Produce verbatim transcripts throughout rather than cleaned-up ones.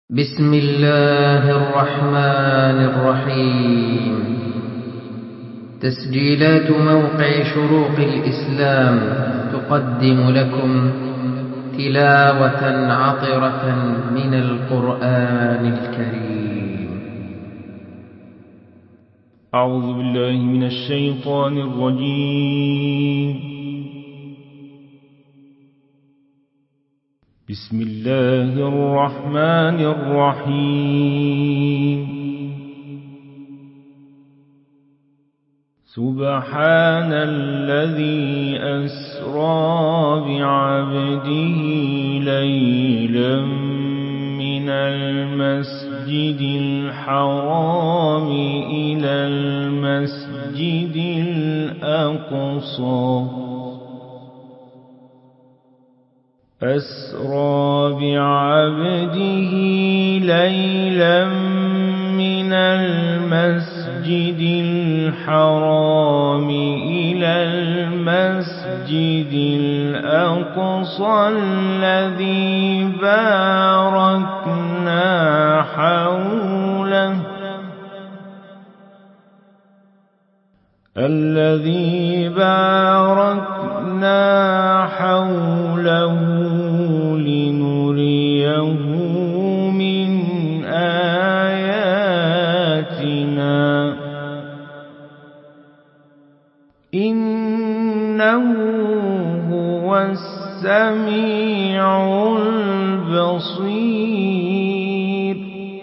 بسم الله الرحمن الرحيم. تسجيلات موقع شروق الإسلام تقدم لكم تلاوة عطرة من القرآن الكريم. أعوذ بالله من الشيطان الرجيم. بسم الله الرحمن الرحيم. سبحان الذي أسرى بعبده ليلا من المسجد الحرام إلى المسجد الأقصى أسرى بعبده ليلا من المسجد الحرام إلى المسجد الأقصى الذي باركنا حوله الذي باركنا حوله لنريه من آياتنا إنه هو السميع البصير.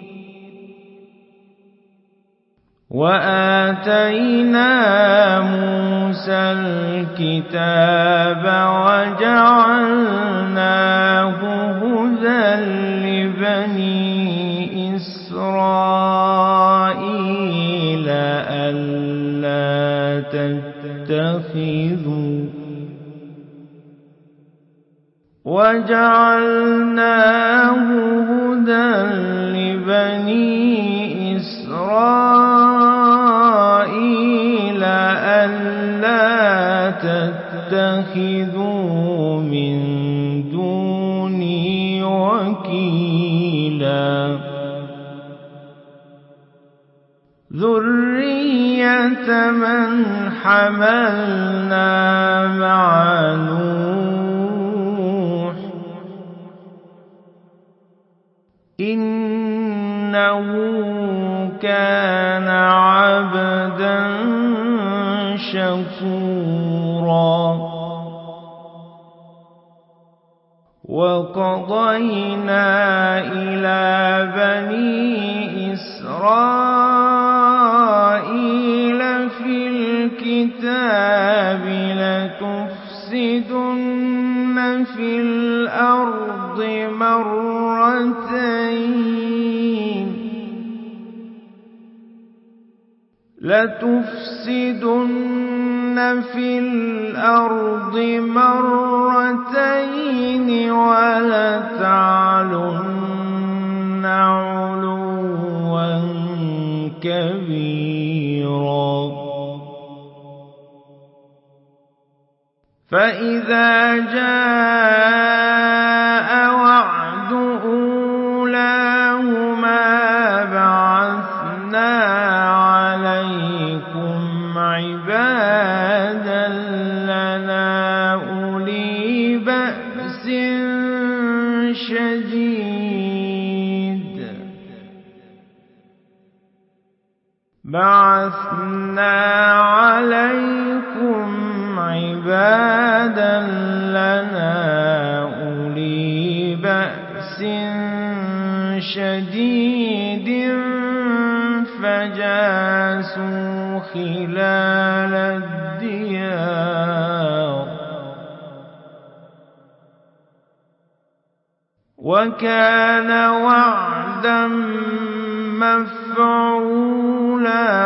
وآتينا موسى الكتاب وجعلناه هدى لبني إسرائيل ألا تتخذوا وجعلناه هدى لبني إسرائيل ألا تتخذوا من دوني وكيلا ذرية من حملنا مع نوح إنه كان عبدا شكورا. وقضينا إلى بني إسرائيل في الكتاب لتفسدن في الأرض مرتين لتفسدن في الأرض مرتين ولتعلن علوا كبيرا. فإذا جاء وعد أولاهما بعثنا عليكم عبادا لنا أولي بأس شديد بعثنا عليكم عبادا لنا أولي بأس شديد فجاسوا خلال الديار وكان وعدا مفعولا.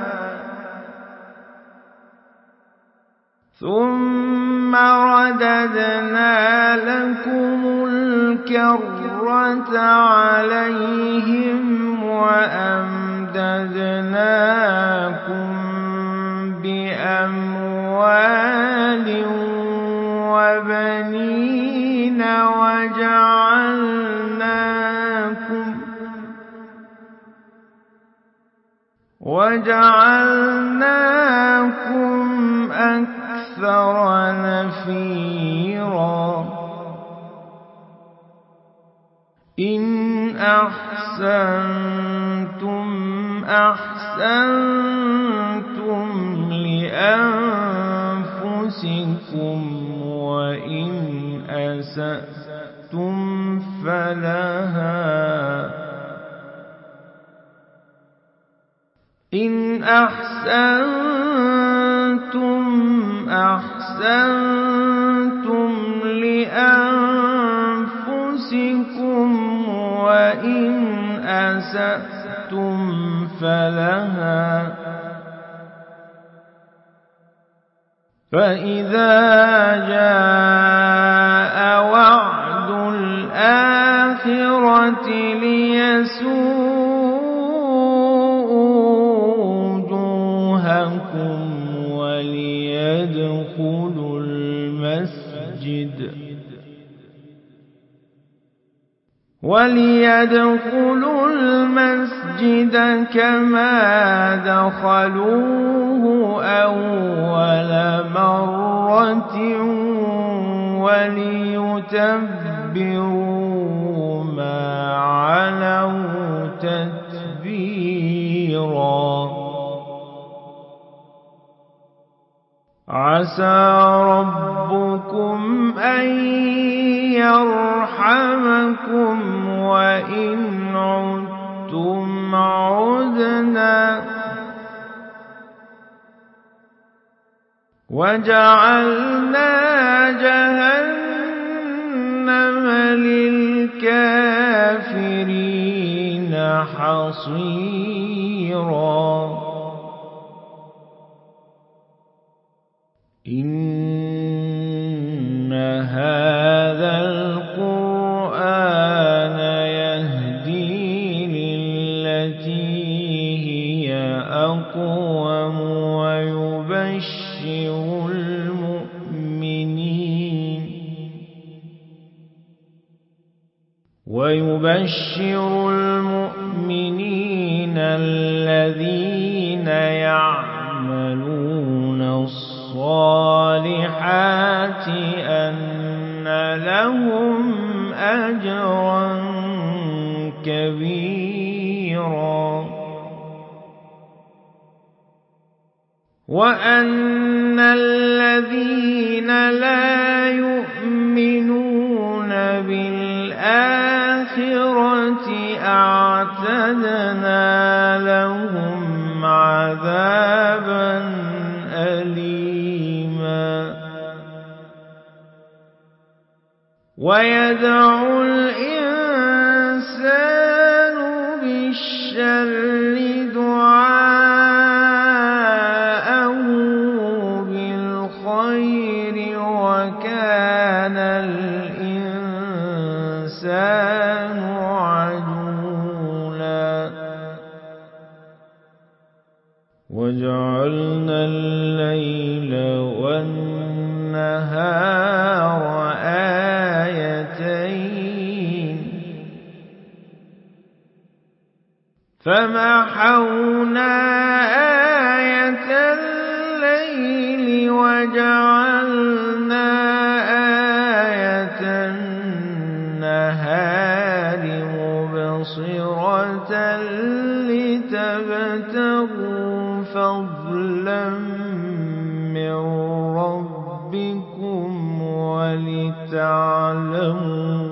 ثم رددنا لكم الكرة عليهم وأمددناكم بأموال وبنين وجعلناكم وجعلناكم أكثر نفيرا إن أحسنتم أحسنتم لأنفسكم وإن أسأتم فلها إن أحسنتم أحسنتم لأنفسكم وإن أسأتم فلها فإذا جاء وعد الآخرة ليسوءوا وجوهكم وليدخلوا المسجد وليدخلوا المسجد كما دخلوه أول مرة وليتبروا ما علوا تتبيرا عسى ربكم أن يرحمكم وإن عدتم عدنا وجعلنا جهنم للكافرين حصيرا إن هذا القرآن يهدي للتي هي أقوم ويبشر المؤمنين ويبشر المؤمنين الذين يعملون الصالحات أن لهم أجرا كبيرا وأن الذين لا يؤمنون بالآخرة أعتدنا لهم عذابا أليما ويدعو الإنسان بالشر دعاءه بالخير وكان الإنسان عجولا وجعلنا الليل والنهار آيتين فمحونا آية الليل وجعلنا آية النهار مبصرة لتبتغوا فضلا من ربكم ولتعلموا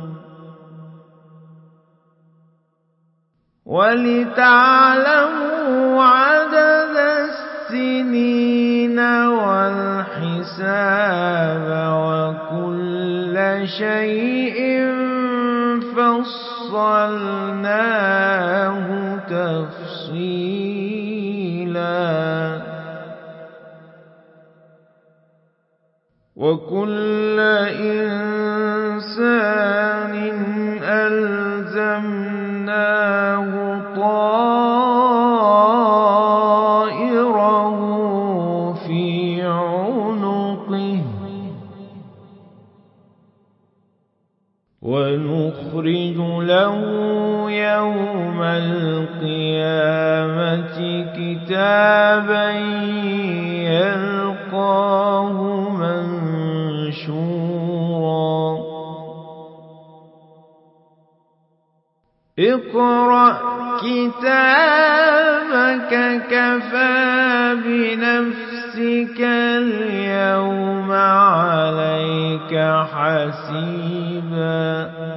ولتعلموا عدد السنين والحساب وكل شيء فصلناه تفصيلا وكل إنسان ألزمناه طائره في عنقه ونخرج له يوم القيامة كتابا يلقاه منشورا اقرأ كتابك كفى بنفسك اليوم عليك حسيبا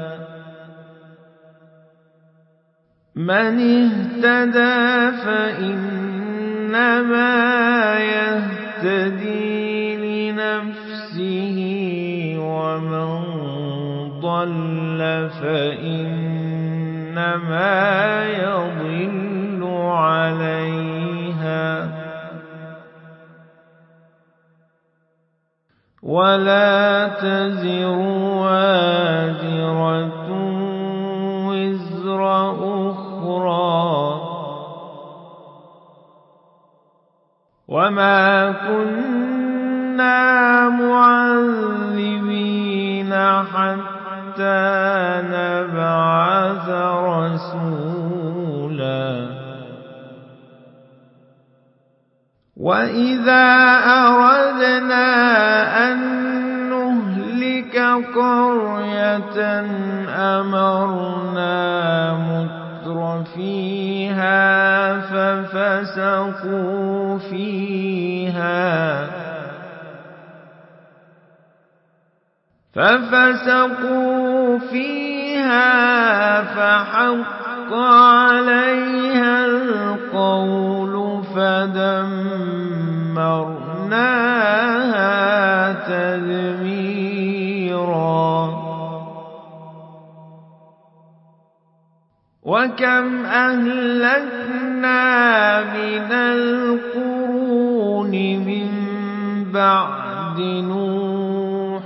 من اهتدى فإنما يهتدي لنفسه ومن ضل فإنما يضل عليها ولا تزر وازرة وزر أخرى وما كنا معذبين حتى نبعث رسولا وإذا أردنا أن نهلك قرية أمرنا متر فيها ففسقوا فيها ففسقوا فيها فحق عليها القول فدمرناها تدميرا وكم أهلكنا من القرون من بعد نوح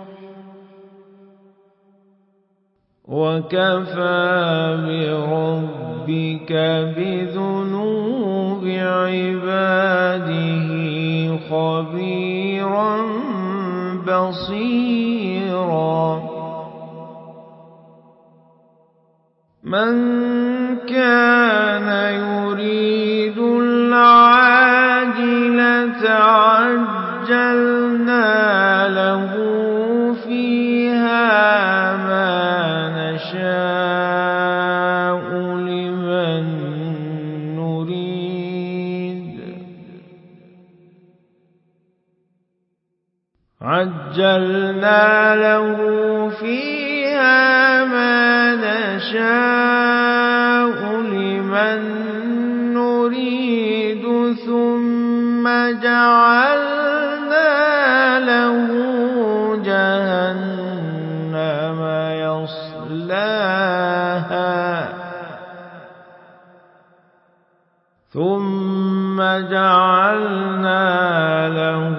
وكفى بربك بذنوب عباده خبيرا بصيرا من كان يريد العاجلة عجلنا له فيها ما نشاء لمن نريد عجلنا له فيها ما نشاء لمن نريد ثم جعلنا له جهنم يصلاها ثم جعلنا له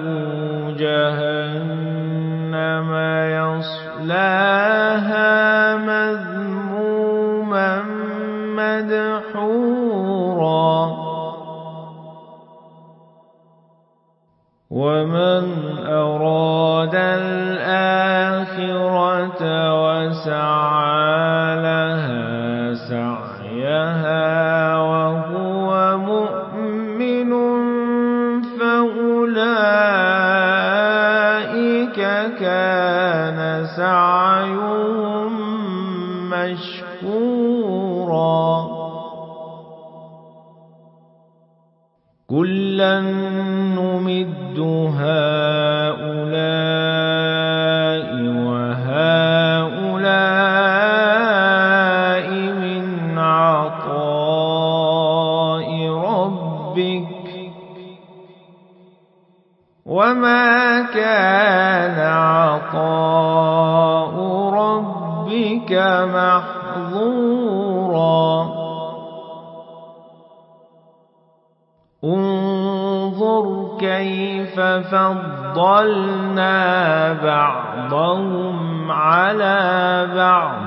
جهنم يصلاها مذموما مدحورا ومن أراد الآخرة وسعى لها سعيها وهو مؤمن فأولئك كان سعيهم مشكورا كلا نمد هؤلاء وهؤلاء من عطاء ربك وما كان عطاء ربك محظورا انظر كيف فضلنا بعضهم على بعض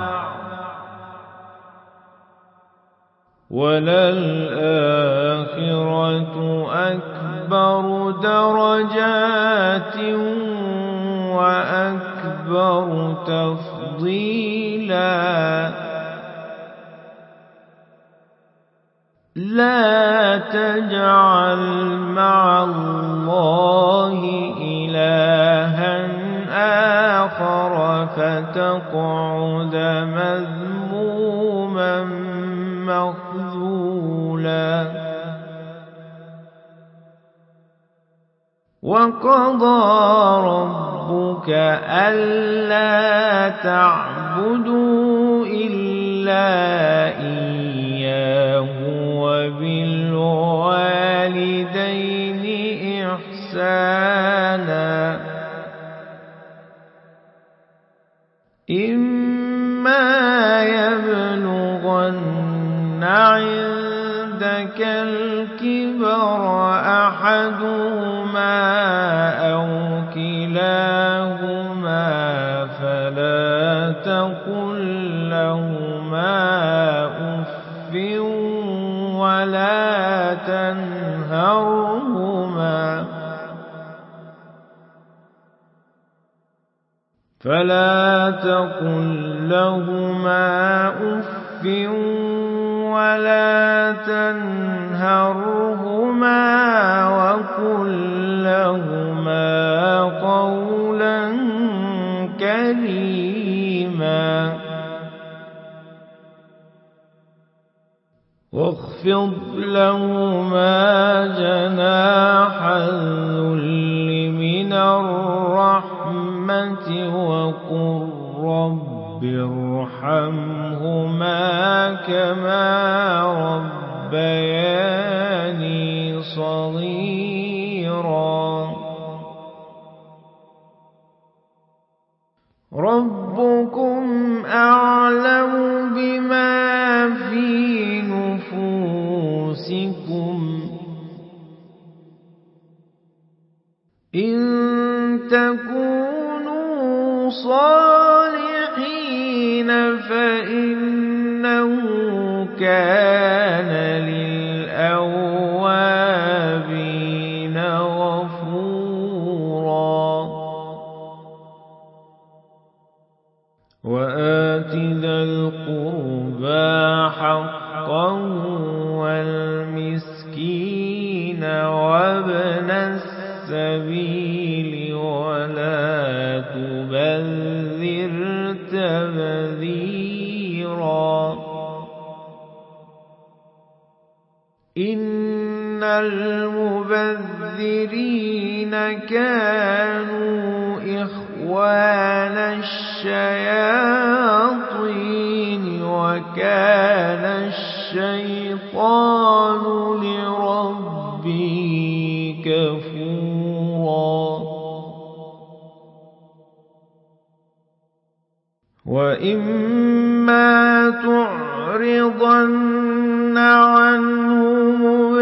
وللآخرة أكبر درجات وأكبر تفضيلا لا تجعل مع الله إلها آخر فتقعد مذموما مخذولا وقضى ربك ألا تعبدوا إلا إياه وبالوالدين إحسانا إما يبلغن عندك الكبر أحدهما أو كلاهما فلا تقل لهما أف ولا تنهرهما فلا تقل لهما أف ولا تنهرهما وقل لهما قولا كريما واخفض لهما جناح الذل من الرحمة وقل رب ارحمهما كما ربياني صغيرا ربكم أعلم بما في نفوسكم إن تكونوا صالحين فإنه كان للأوابين غفورا وآت ذا القربى حقه والمسكين وابن السبيل ولا تبذر تبذيرا إن المبذرين كانوا إخوان الشياطين وكان الشيطان لربه كفورا وإما تعرضن عنهم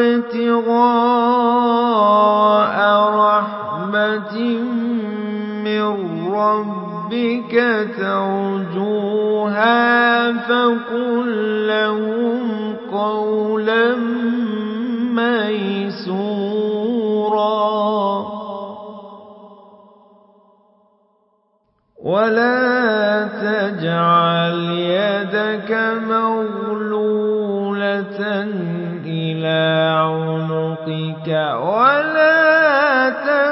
ابتغاء رحمة من ربك ترجوها فقل لهم قولا ميسورا ولا تجعل يدك مغلولة إلى عنقك ولا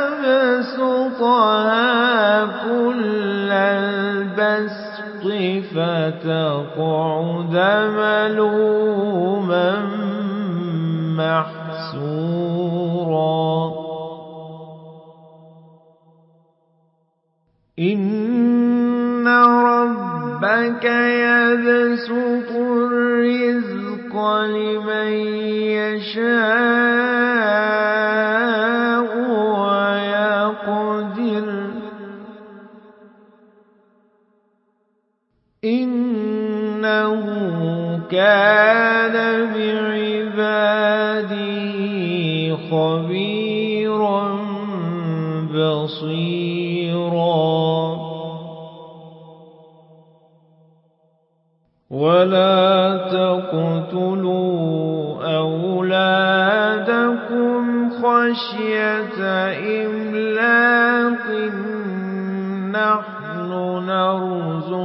تبسطها كل البسط فتقعد ملوما محسورا إن ربك يبسط الرزق لمن يشاء ويقدر إنه كان بعباده خبيرا بصيرا ولا تقتلوا أولادكم خشية إملاق نحن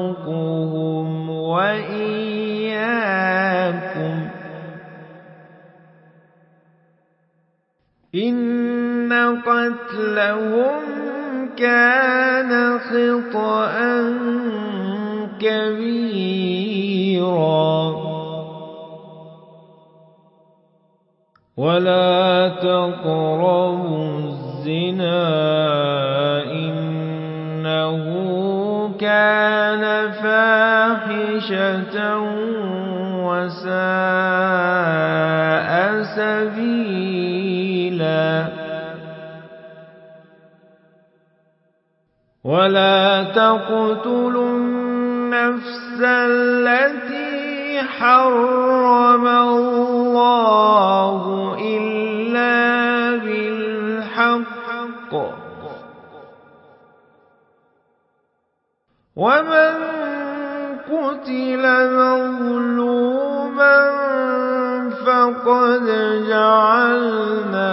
نرزقهم وإياكم إن قتلهم كان خطأ كبيرا ولا تقربوا الزنا إنه كان فاحشة وساء سبيلا ولا تقتلوا النفس التي حرم الله إلا بالحق ومن قتل مظلوما فقد جعلنا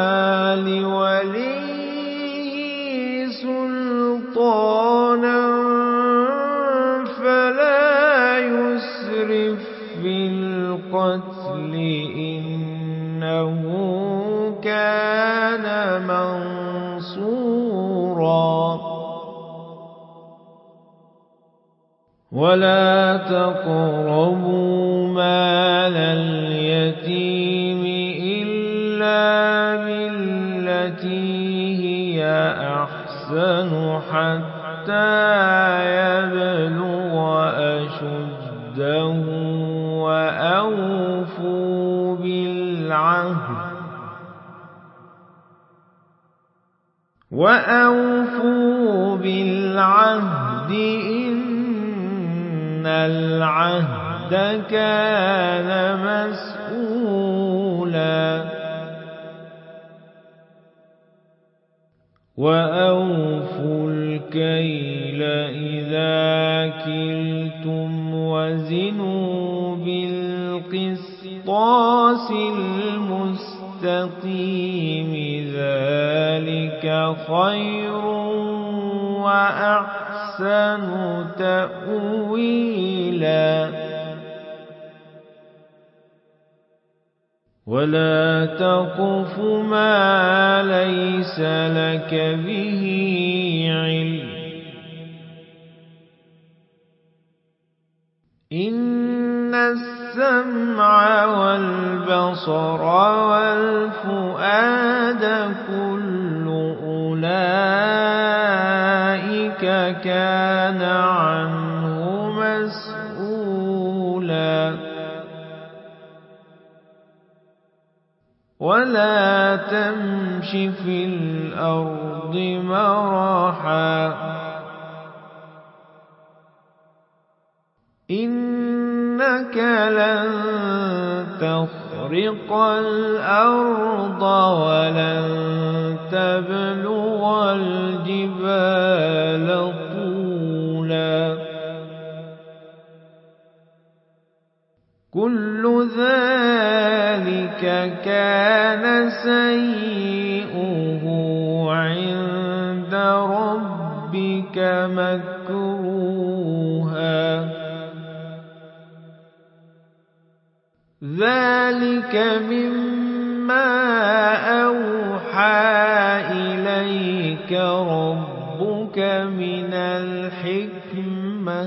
لوليه سلطانا فلا يسرف في القتل إنه كان منصورا ولا تقربوا مال اليتيم إلا بالتي هي أحسن حتى يبلغ أشده وأوفوا بالعهد وأوفوا بالعهد إن العهد كان مسؤولا وأوفوا الكيل إذا كلتم وزنوا بالقسطاس المستقيم ذلك خير وأحسن تأويلا ولا تقف ما ليس لك به علم إن السمع والبصر والفؤاد كل أولئك كان عنه مسؤولا ولا تمش في الأرض مرحا إنك لن تخرق الأرض ولن تبلغ الجبال طولا كل ذلك كان سيئه عند ربك مكروها ذلك مما أوحى إليك ربك من الحكمة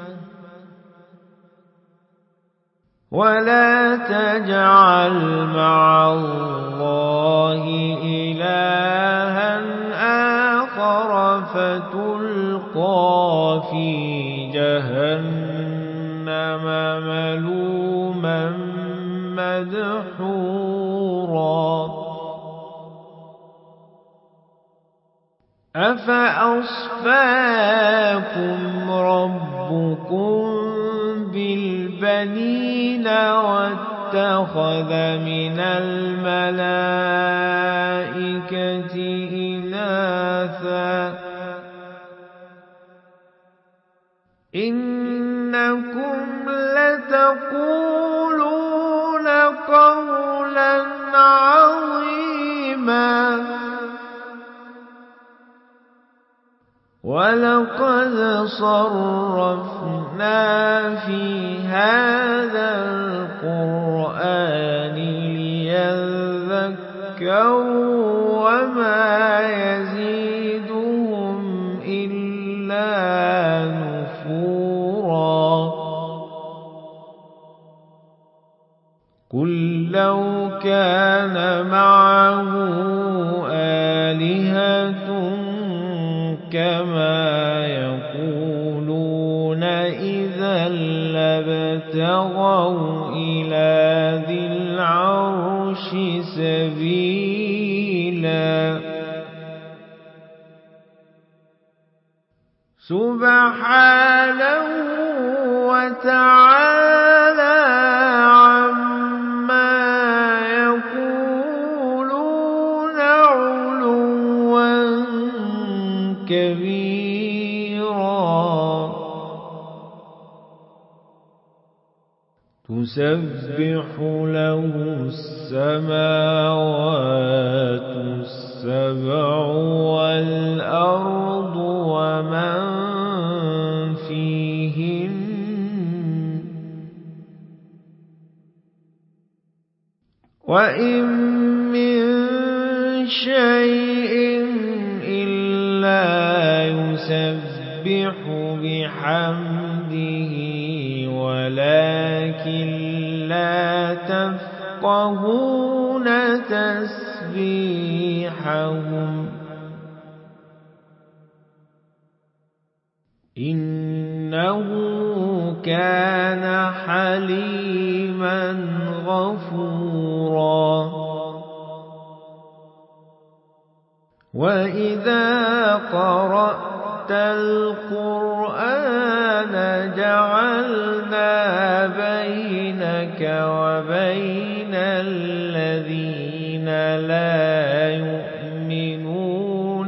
ولا تجعل مع الله إلها آخر فتلقى في جهنم ملوما مدحورا أفأصفاكم ربكم بالبنين واتخذ من الملائكة إناثا إنكم لتقولون قولا عظيما ولقد صرفنا في هذا القرآن ليذكروا قل لو كان معه آلهة كما يقولون إذا لابتغوا إلى ذي العرش سبيلا سبحانه وتعالى عما يقولون علوا كبيرا تسبح له السماوات السبع والأرض ومن فيهن وإن من شيء إلا يسبح بحمده ولكن لا تفقهون تسبيحهم إنه كان حليما غفورا وإذا قرأت القرآن جعلنا بينك وبين الذين لا يؤمنون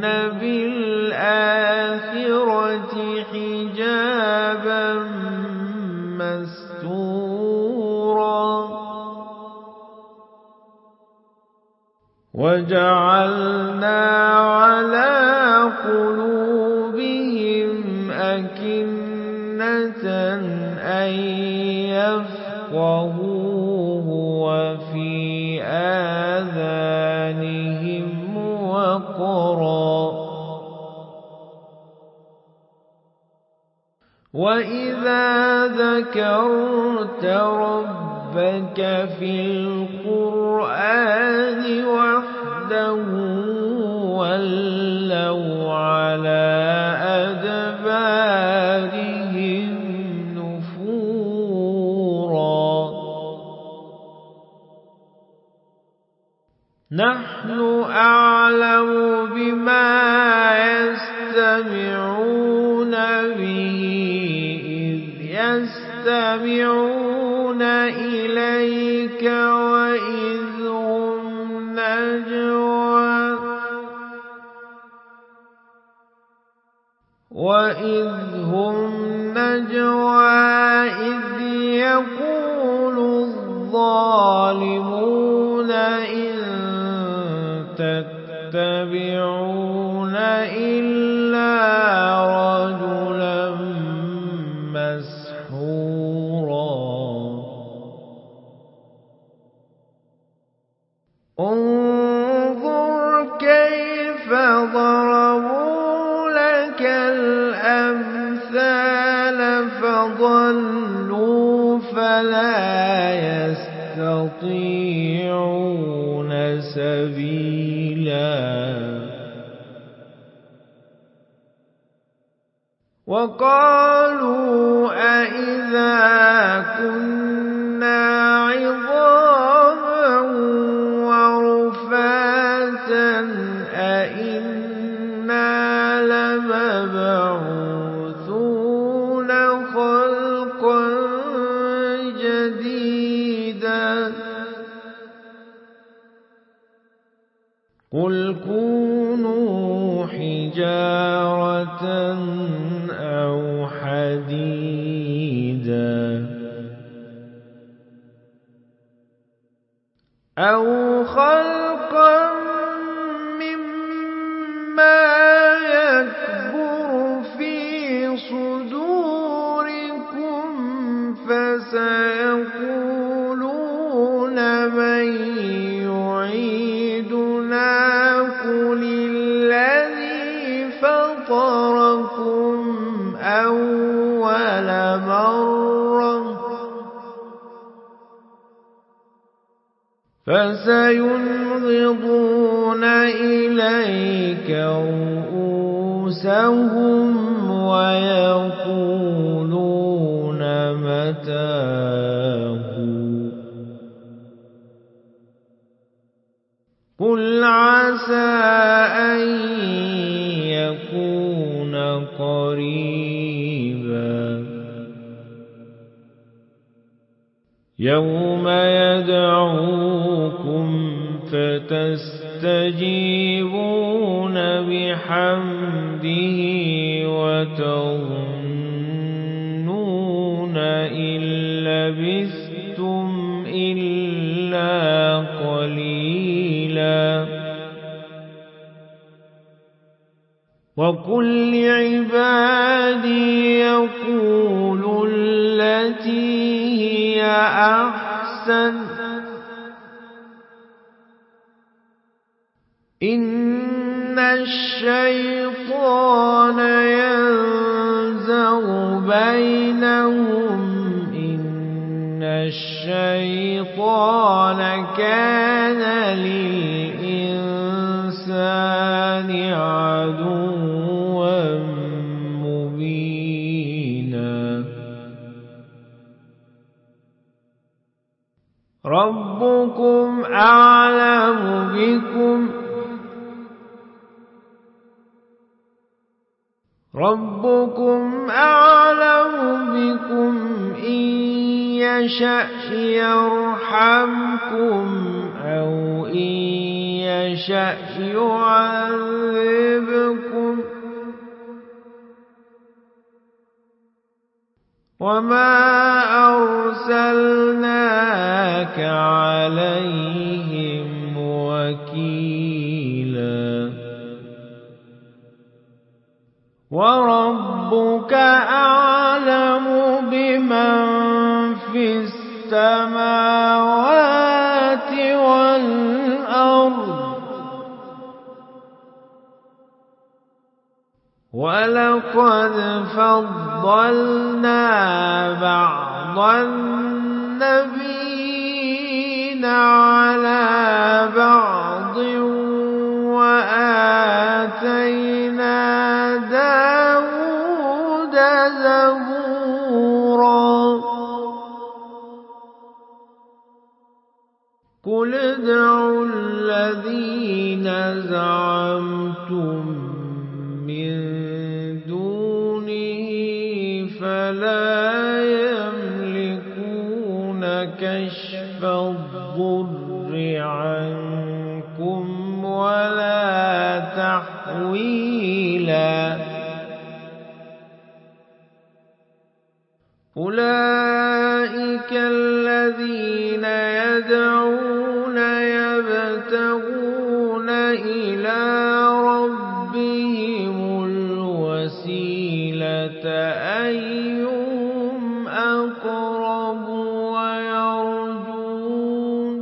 بالآخرة حجابا مستورا وجعلنا على قلوبهم أكنة أن يفقهوه وفي آذانهم وقرا وإذا ذكرت ربك في القرآن وحده ولوا على أدبارهم نفورا نحن أعلم بما يستمعون به إذ يستمعون إليك وإذ هم نجوى وإذ هم نجوى إذ يقول الظالمون إن تتبعون إلا رجلا مسحورا انظر كيف ضربوا لك الأمثال فضلوا فلا يستطيعون سبيلا وقالوا أإذا كنا عظاما ورفاتا أإنا لمبعوثون خلقا جديدا قل كونوا حجارة أو حديدا أو خلقا مما يكبر في صدوركم فسيقولون من يعيدنا قل الذي فطركم أول مرة فسينغضون إليك رؤوسهم ويقولون متاه قل عسى أن يكون قريبا يوم يدعوكم فتستجيبون بحمده وتظنون إن لبثتم إلا قليلا وقل لعبادي يقولوا التي هي أحسن إن الشيطان ينزغ بينهم إن الشيطان كان للإنسان عدوا مبينا ربكم أعلم بكم ربكم أعلم بكم إن يشأ يرحمكم أو إن يشأ يعذبكم وما أرسلناك عليهم وكيلا وربك أعلم بمن في السماوات والأرض ولقد فضلنا بعض النبيين على بعض وآتينا داود زبورا قل ادعوا الذين زعمتم من دونه فلا يملكون كشف الضر عنكم ولا تحويلا أولئك الذين يدعون يبتغون إلى ربهم الوسيلة أيهم أقرب ويرجون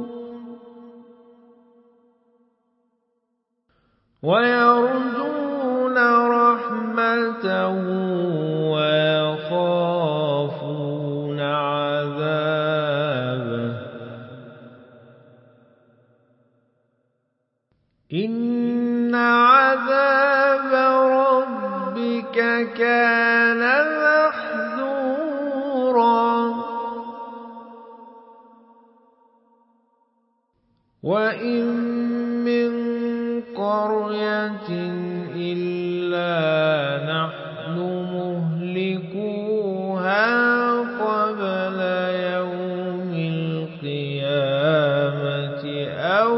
ويرجون رحمته ويخافون عذابه إن عذاب ربك كان محذورا وإن من قرية إلا نحن مهلكوها قبل يوم القيامة أو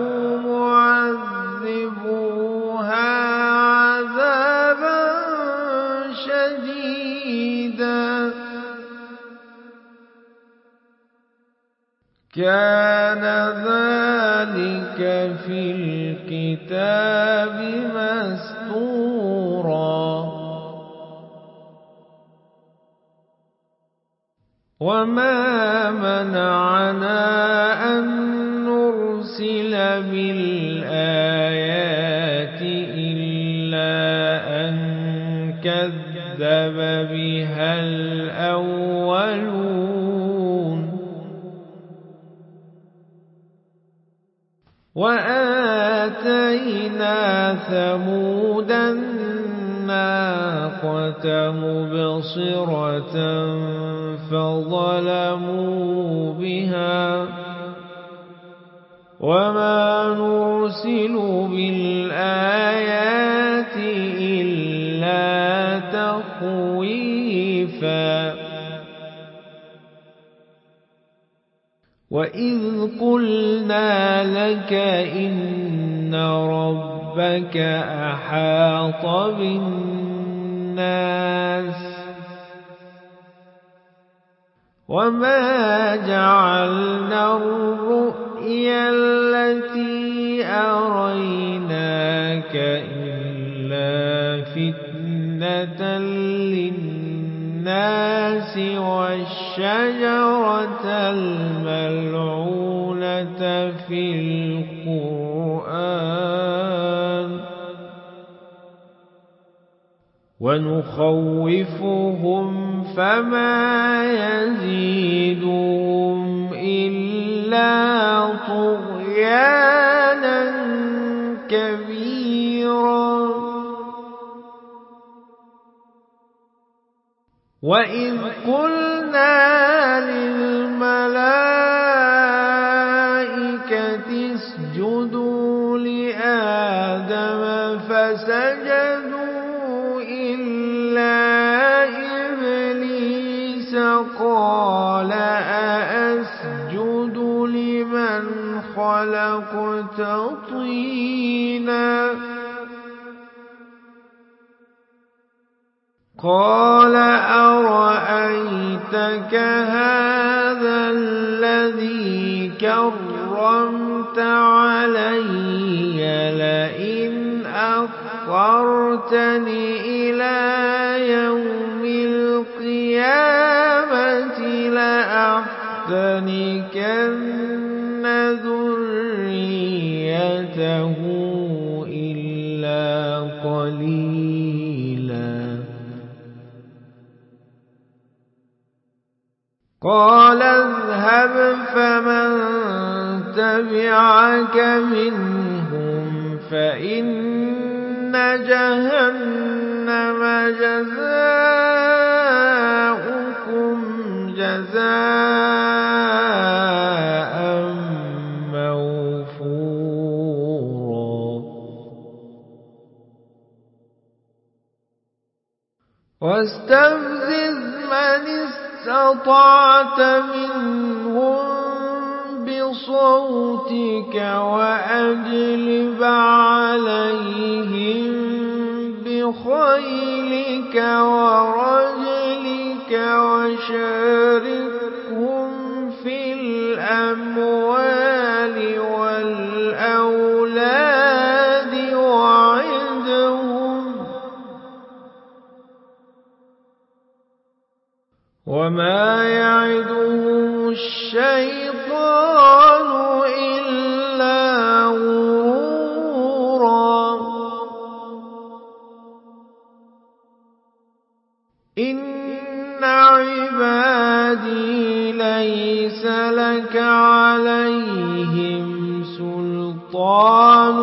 معذبوها عذابا شديدا كان ذلك في الكتاب مسطورا وما منعنا أن نرسل بالآيات إلا أن كذب بها الأولون وآتينا ثمود الناقة مبصرة فظلموا بها وما نرسل بالآيات إلا تخويفا وإذ قلنا لك إن ربك أحاط بالناس وما جعلنا الرؤيا التي أريناك إلا فتنة للناس والشجرة الملعونة في القرآن ونخوفهم فما يزيدهم إلا طغيانا كبيرا وإذ قلنا للملائكة اسجدوا لآدم فسجدوا إلا إبليس قال أأسجد لمن خلقت طينا قال أرأيتك هذا الذي كرمت علي لئن أخرتني إلى يوم القيامة لأحتنكن ذريته إلا قليلا قال اذهب فمن تبعك منهم فإن جهنم جزاؤكم جزاء موفورا واستفزز من استطعت منهم بصوتك وأجلب عليهم بخيلك ورجلك وشاركهم في الأموال والأولاد وعدهم وما يعدهم الشيطان إلا غرورا إن عبادي ليس لك عليهم سلطان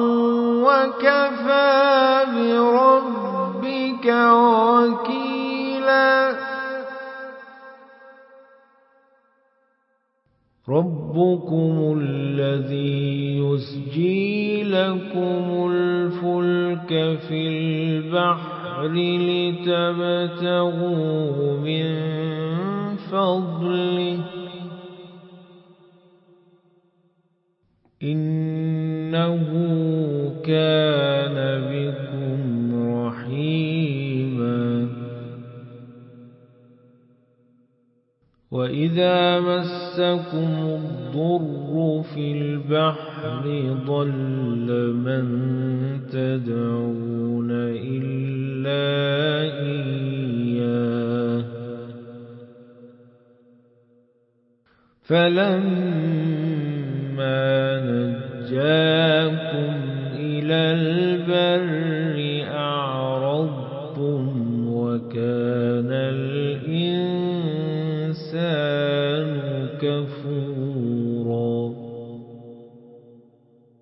وكفى بربك وكيلا ربكم الذي يسجي لكم الفلك في البحر لتبتغوا من فضله إنه كان بكم رحيما وإذا مسكم الضر في البحر ضل من تدعون إلا إياه فلما نجاكم إلى البر أعرضتم وكان الإنسان كفورا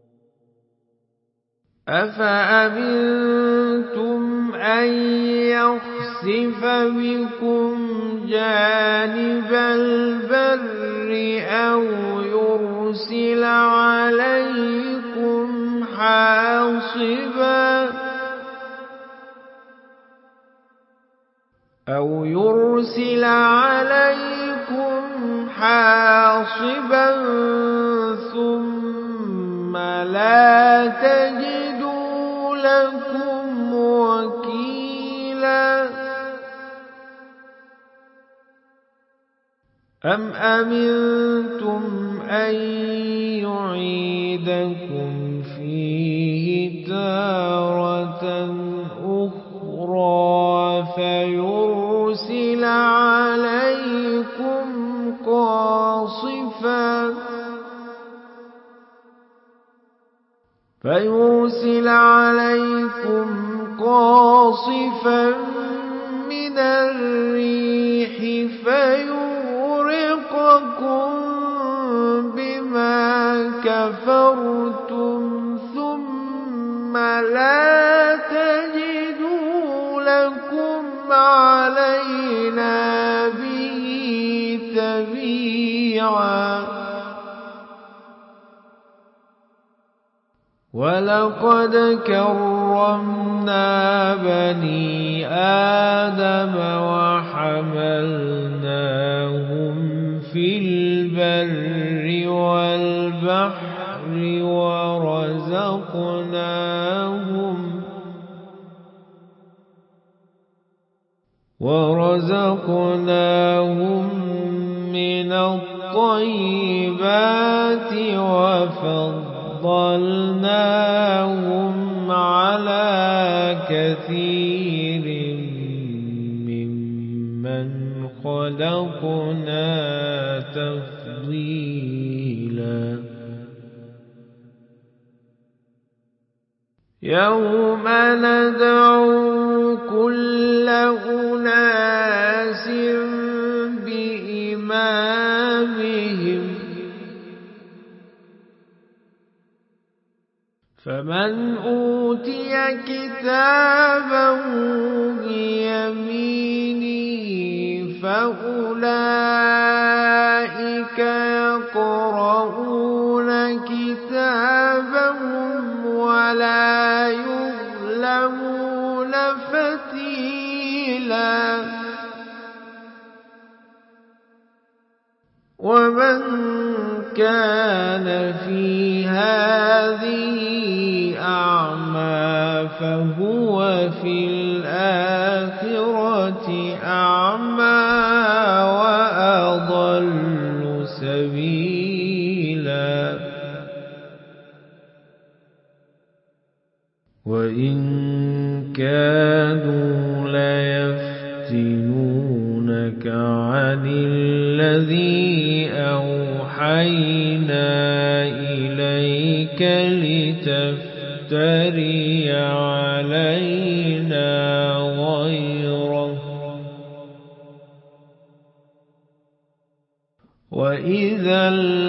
أفأمنتم أن يخسف بكم جانب البر أو يرسل عليكم حاصبا أو يرسل عليكم حاصبا ثم لا تجدوا لكم وكيلا أم أمنتم أن يعيدكم فيه تارة أخرى فيرسل عليكم قاصفا فيرسل عليكم قاصفا من الريح فيغرقكم بما كفرتم ثم لا تجدوا لكم علينا به تبيعا ولقد كرمنا بني آدم وحملناهم في البر والبحر ورزقناهم ورزقناهم من الطيبات وفضلناهم على كثير ممن خلقنا تفضيلا يوم ندعو كل أناس بإمامهم فمن أوتي كتابه بيمينه فأولئك يقرؤون كتابهم ولا يظلمون فتيلا ومن كان في هذه أعمى فهو في الآخرة أعمى وأضل سبيلا وإن كادوا ليفتنونك عن الذي أوحينا إليك لتفتري علينا غيره وإذا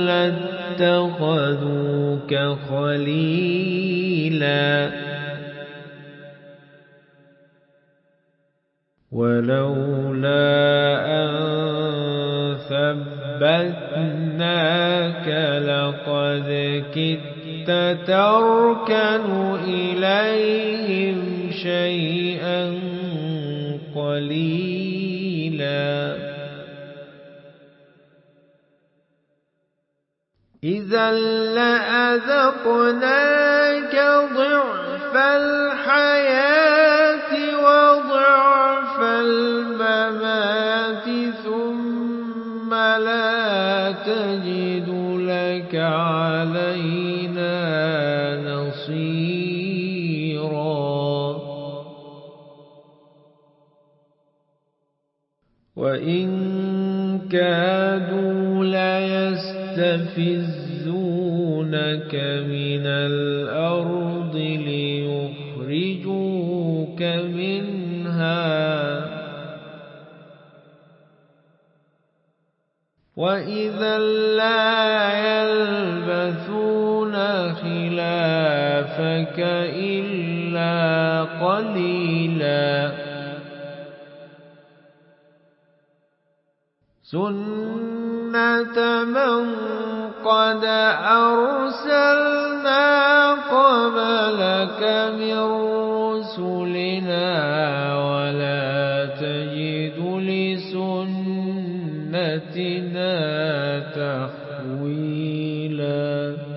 لاتخذوك خليلا ولولا أن ثبتناك لقد كدت تركن إليهم شيئا قليلا إذا لأذقناك ضعف الحياة وضعف الممات ثم لا تجد لك علينا نصيرا وإن كادوا ليستفزونك من الأرض ليخرجوك منها وإذا لا يلبثون خلافك إلا سُنَّةَ مَن قَدْ أَرْسَلْنَا قَبْلَكَ مِن رُّسُلِنَا وَلَا تَجِدُ لِسُنَّتِنَا تَحْوِيلًا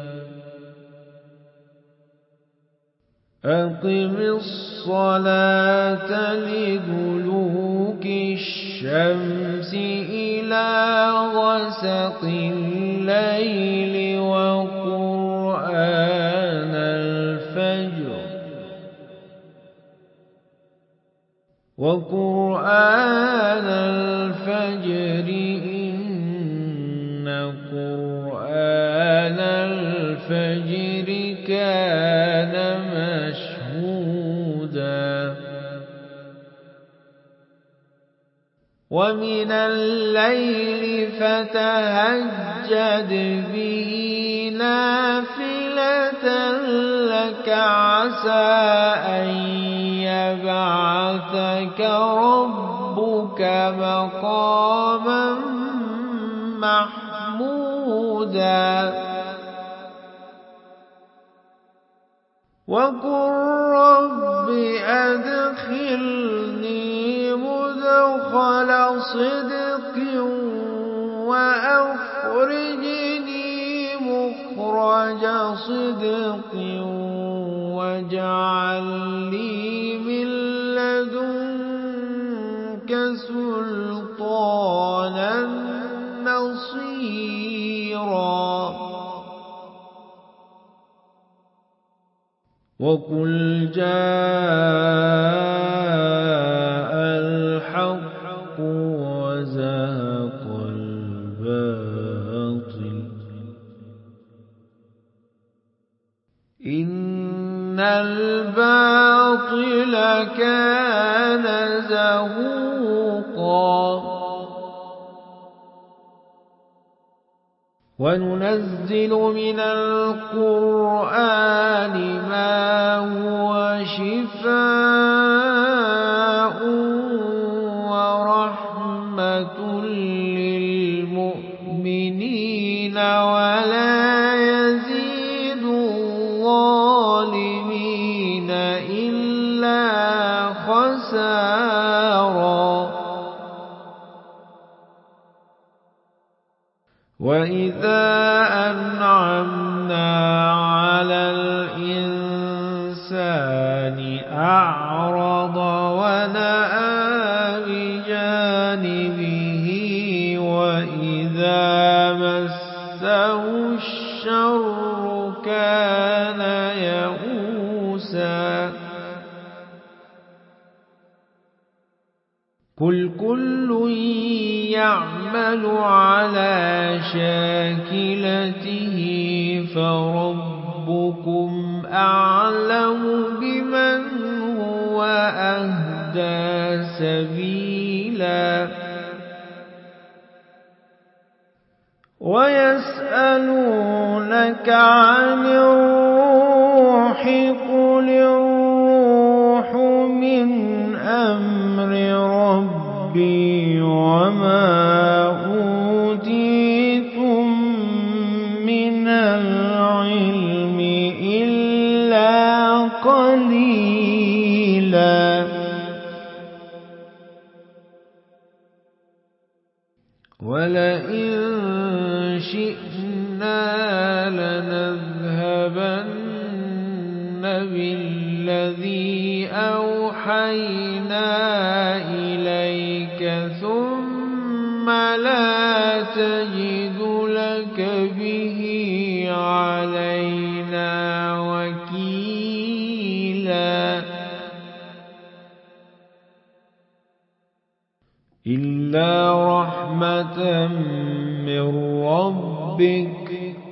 أَقِمِ الصَّلَاةَ لِدُلُوكِ الشَّمْسِ إِلَى غَسَقِ اللَّيْلِ وَقُرْآنَ الْفَجْرِ وَقُرْآنَ الْفَجْرِ إِنَّ قُرْآنَ الْفَجْرِ كَانَ مَشْهُودًا وَمِنَ اللَّيْلِ فَتَهَجَّدْ بِهِ نَافِلَةً لَكَ عَسَىٰ أَن يَبْعَثَكَ رَبُّكَ مَقَامًا مَّحْمُودًا وَقُل رَّبِّ أَدْخِلْنِي مُدْخَلَ صِدْقٍ وَأَخْرِجْنِي مُخْرَجَ صِدْقٍ وَاجْعَل لِّي مِن لَّدُنكَ سُلْطَانًا نَّصِيرًا وَقُلْ جَاءَ الْحَقُّ وَزَهَقَ الْبَاطِلُ إِنَّ الْبَاطِلَ كَانَ زَهُوقًا وَنُنَزِّلُ مِنَ الْقُرْآنِ مَا هُوَ شِفَاءٌ وَرَحْمَةٌ لِّلْمُؤْمِنِينَ وَلَا يَزِيدُ الظَّالِمِينَ إِلَّا خَسَارًا وَإِذَا أَنْعَمْنَا عَلَى الْإِنسَانِ أَعْرَضَ وَنَأَىٰ بِجَانِبِهِ وَإِذَا مَسَّهُ الشَّرُّ كَانَ يَئُوسًا قُلْ كُلٌّ يَعْمَلُ عَلَىٰ شَاكِلَتِهِ فَرَبُّكُمْ أَعْلَمُ بِمَنْ هُوَ أَهْدَىٰ سَبِيلًا وَيَسْأَلُونَكَ عَنِ الرُّوحِ قُلِ الرُّوحُ مِنْ أَمْرِ رَبِّي وَمَا أُوتِيتُم مِّنَ الْعِلْمِ إِلَّا قَلِيلًا وَلَئِن شِئْنَا لَنَذْهَبَنَّ بِالَّذِي أَوْحَيْنَا إِلَيْكَ ثُمَّ لَا تَجِدُ لَكَ بِهِ عَلَيْنَا وَكِيلًا إِلَّا رَحْمَةً مِّن رَّبِّكَ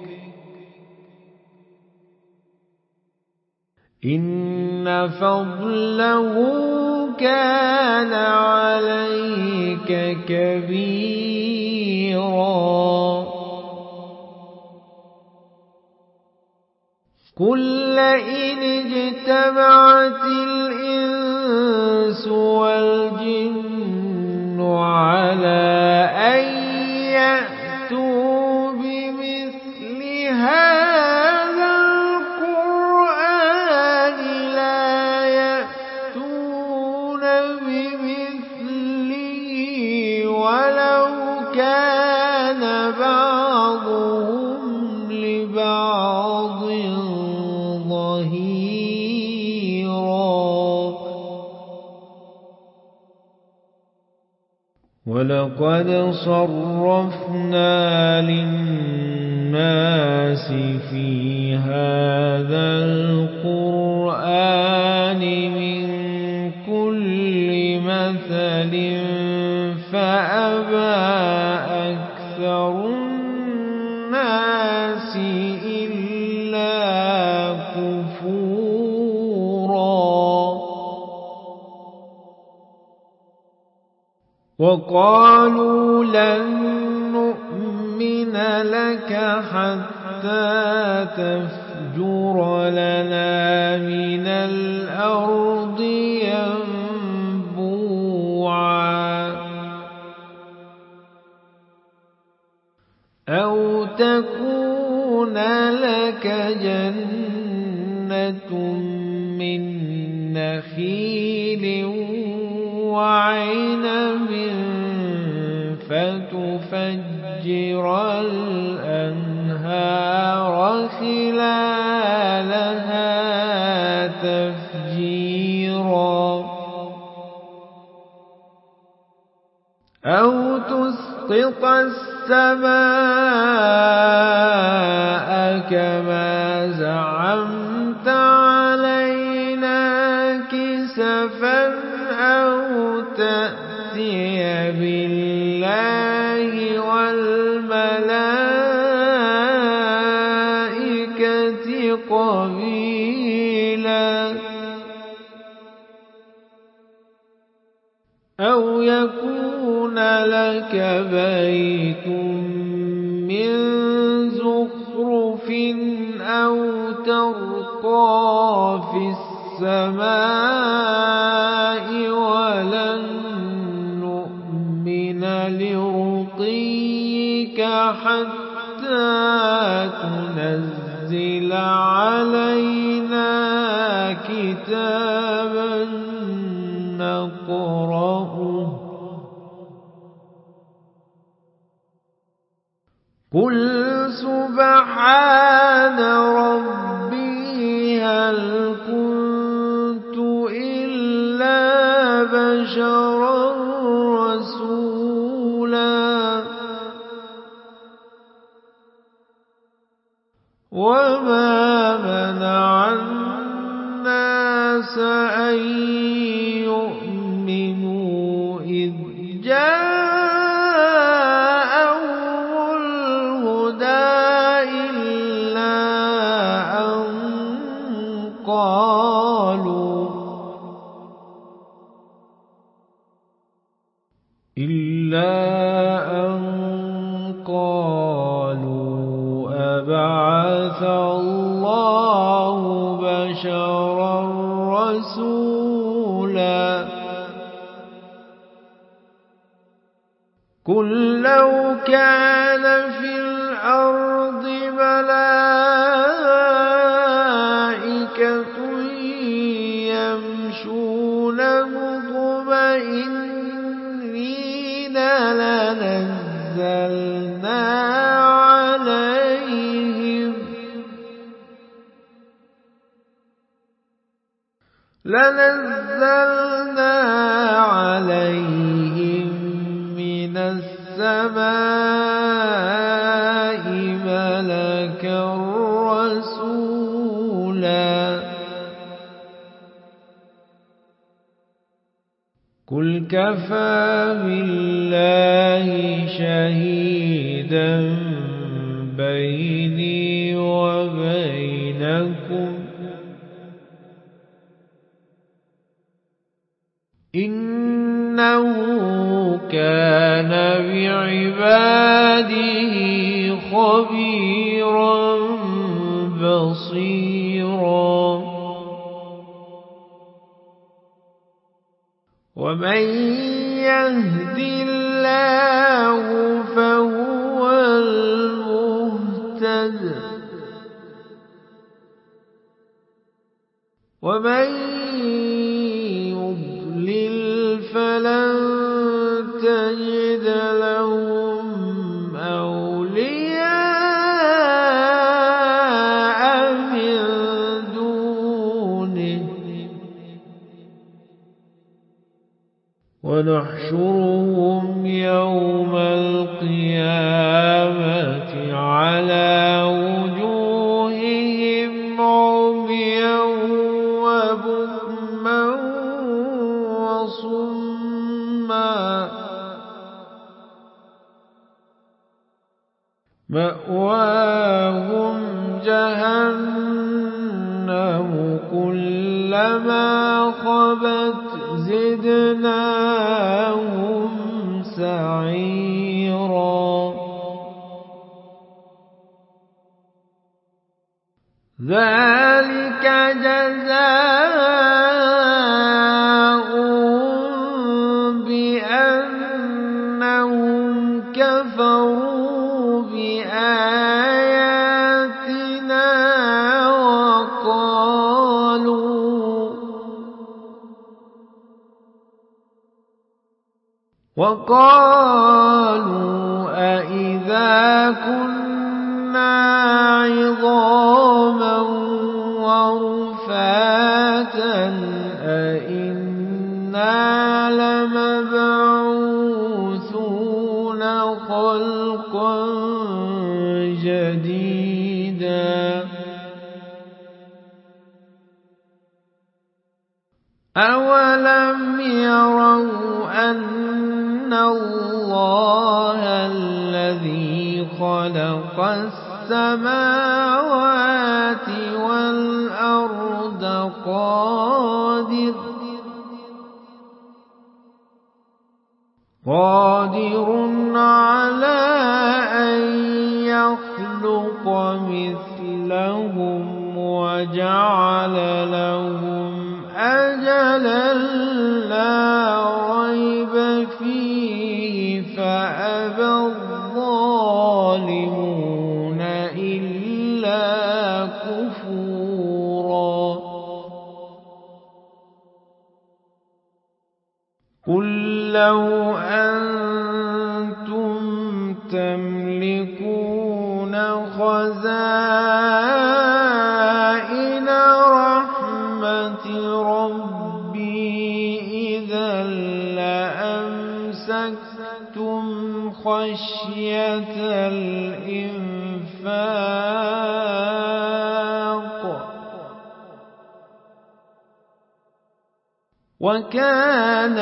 إِنَّ فَضْلَهُ كَانَ عَلَيْكَ كَبِيرًا قُل لَّئِنِ اجْتَمَعَتِ الْإِنسُ وَالْجِنُّ عَلَىٰ أَن وَلَقَدْ صَرَّفْنَا لِلنَّاسِ فِي هَذَا الْقُرْآنِ مِنْ كُلِّ مَثَلٍ فَأَبَى أَكْثَرُ النَّاسِ إِلَّا كُفُورًا وَقَالُوا لَن نُّؤْمِنَ لَكَ حَتَّى تَفْجُرَ لَنَا مِنَ الْأَرْضِ يَنبُوعًا أَوْ تَكُونَ لَكَ جَنَّةٌ مِّن نَّخِيلٍ وَعِنَبٍ فَتُفَجِّرَ الْأَنْهَارَ خِلَالَهَا تَفْجِيرًا أَوْ تُسْقِطَ السَّمَاءَ كَمَا زَعَمْتَ عَلَيْنَا كِسَفًا أَوْ تَأْتِيَ بِاللَّهِ وَالْمَلَائِكَةِ قَبِيلًا أَوْ يَكُونَ لَكَ بَيْتٌ مِّن زُخْرُفٍ أَوْ تَرْقَىٰ فِي السَّمَاءِ وَلَن نُّؤْمِنَ لِرُقِيِّكَ حَتَّىٰ تُنَزِّلَ عَلَيْنَا كِتَابًا نَّقْرَؤُهُ قُلْ سُبْحَانَ رَبِّي هَلْ كُنتُ إِلَّا بَشَرًا رَّسُولًا وَمَا مَنَعَ النَّاسَ أَن يُؤْمِنُوا إِذْ جَاءَهُمُ الْهُدَىٰ إِلَّا أَن قَالُوا إِلَّا أَن قَالُوا أَبَعَثَ اللَّهُ بَشَرًا رَّسُولًا قُل لَّوْ كَانَ فِي الْأَرْضِ مَلَائِكَةٌ يَمْشُونَ مُطْمَئِنِّينَ لَنَزَّلْنَا عَلَيْهِمْ لَنَزَّلْنَا عَلَيْهِم مِّنَ السَّمَاءِ مَلَكًا رَّسُولًا قُلْ كَفَىٰ بِاللَّهِ شَهِيدًا بَيْنِي وَبَيْنَكُمْ إِنَّهُ كَانَ بِعِبَادِهِ خَبِيرًا بَصِيرًا وَمَن يَهْدِ اللَّهُ فَهُوَ الْمُهْتَدِ وَمَن يُضْلِلْ فَلَن تَجِدَ لَهُمْ أَوْلِيَاءَ مِن دُونِهِ ونحشرهم يوم القيامة على وجوههم عميا وبكما وصما مأواهم جهنم كلما خبت زدناهم سعيرا ذلك جزاؤهم بأنهم كفروا بآياتنا وقالوا وقالوا أإذا كنا عظاما ورفاتا أإنا لمبعوثون خلقا جديدا أولم يروا أن الله الذي خلق السماوات والأرض قادر قادر على أن يخلق مثلهم وجعل لهم أجلا لا ريب فيه فأبى الظالمون إلا كفورا قل لو أنتم تملكون خزائن رحمة ربي إذا لأمسكتم خشية الإنفاق وكان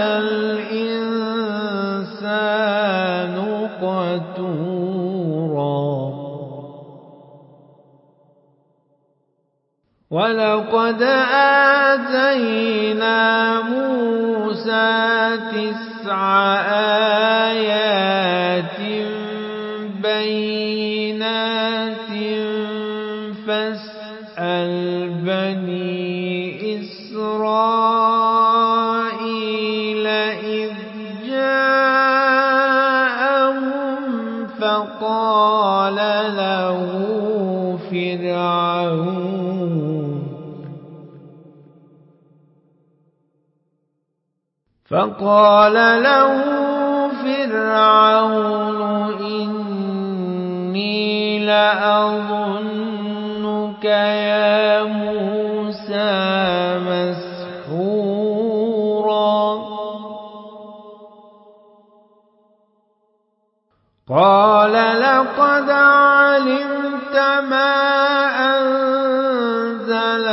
الإنسان قتورا ولقد آتينا موسى تسع آيات بينات فاسأل بني إسرائيل إذ جاءهم فقال له فرعون فقال له فرعون إني لأظنك يا موسى مسحورا قال لقد علمت ما أنزل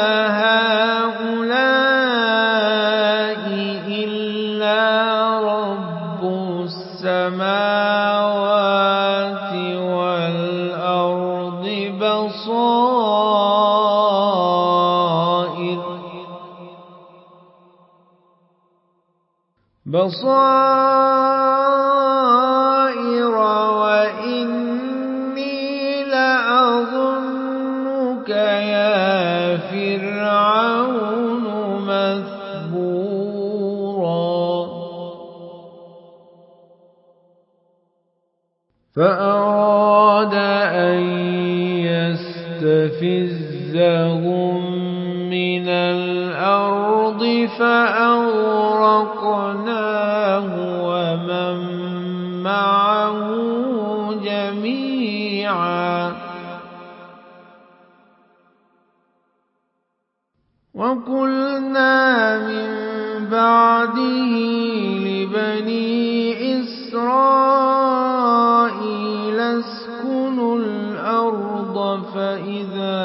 هؤلاء إلا رب السماوات والأرض بصائر بصائر وإني لأظنك يا فرعون مثبورا فأراد أن يستفزهم من الأرض فأغرقناه ومن معه جميعا وقلنا من بعده لبني بني إسرائيل اسكنوا الأرض فإذا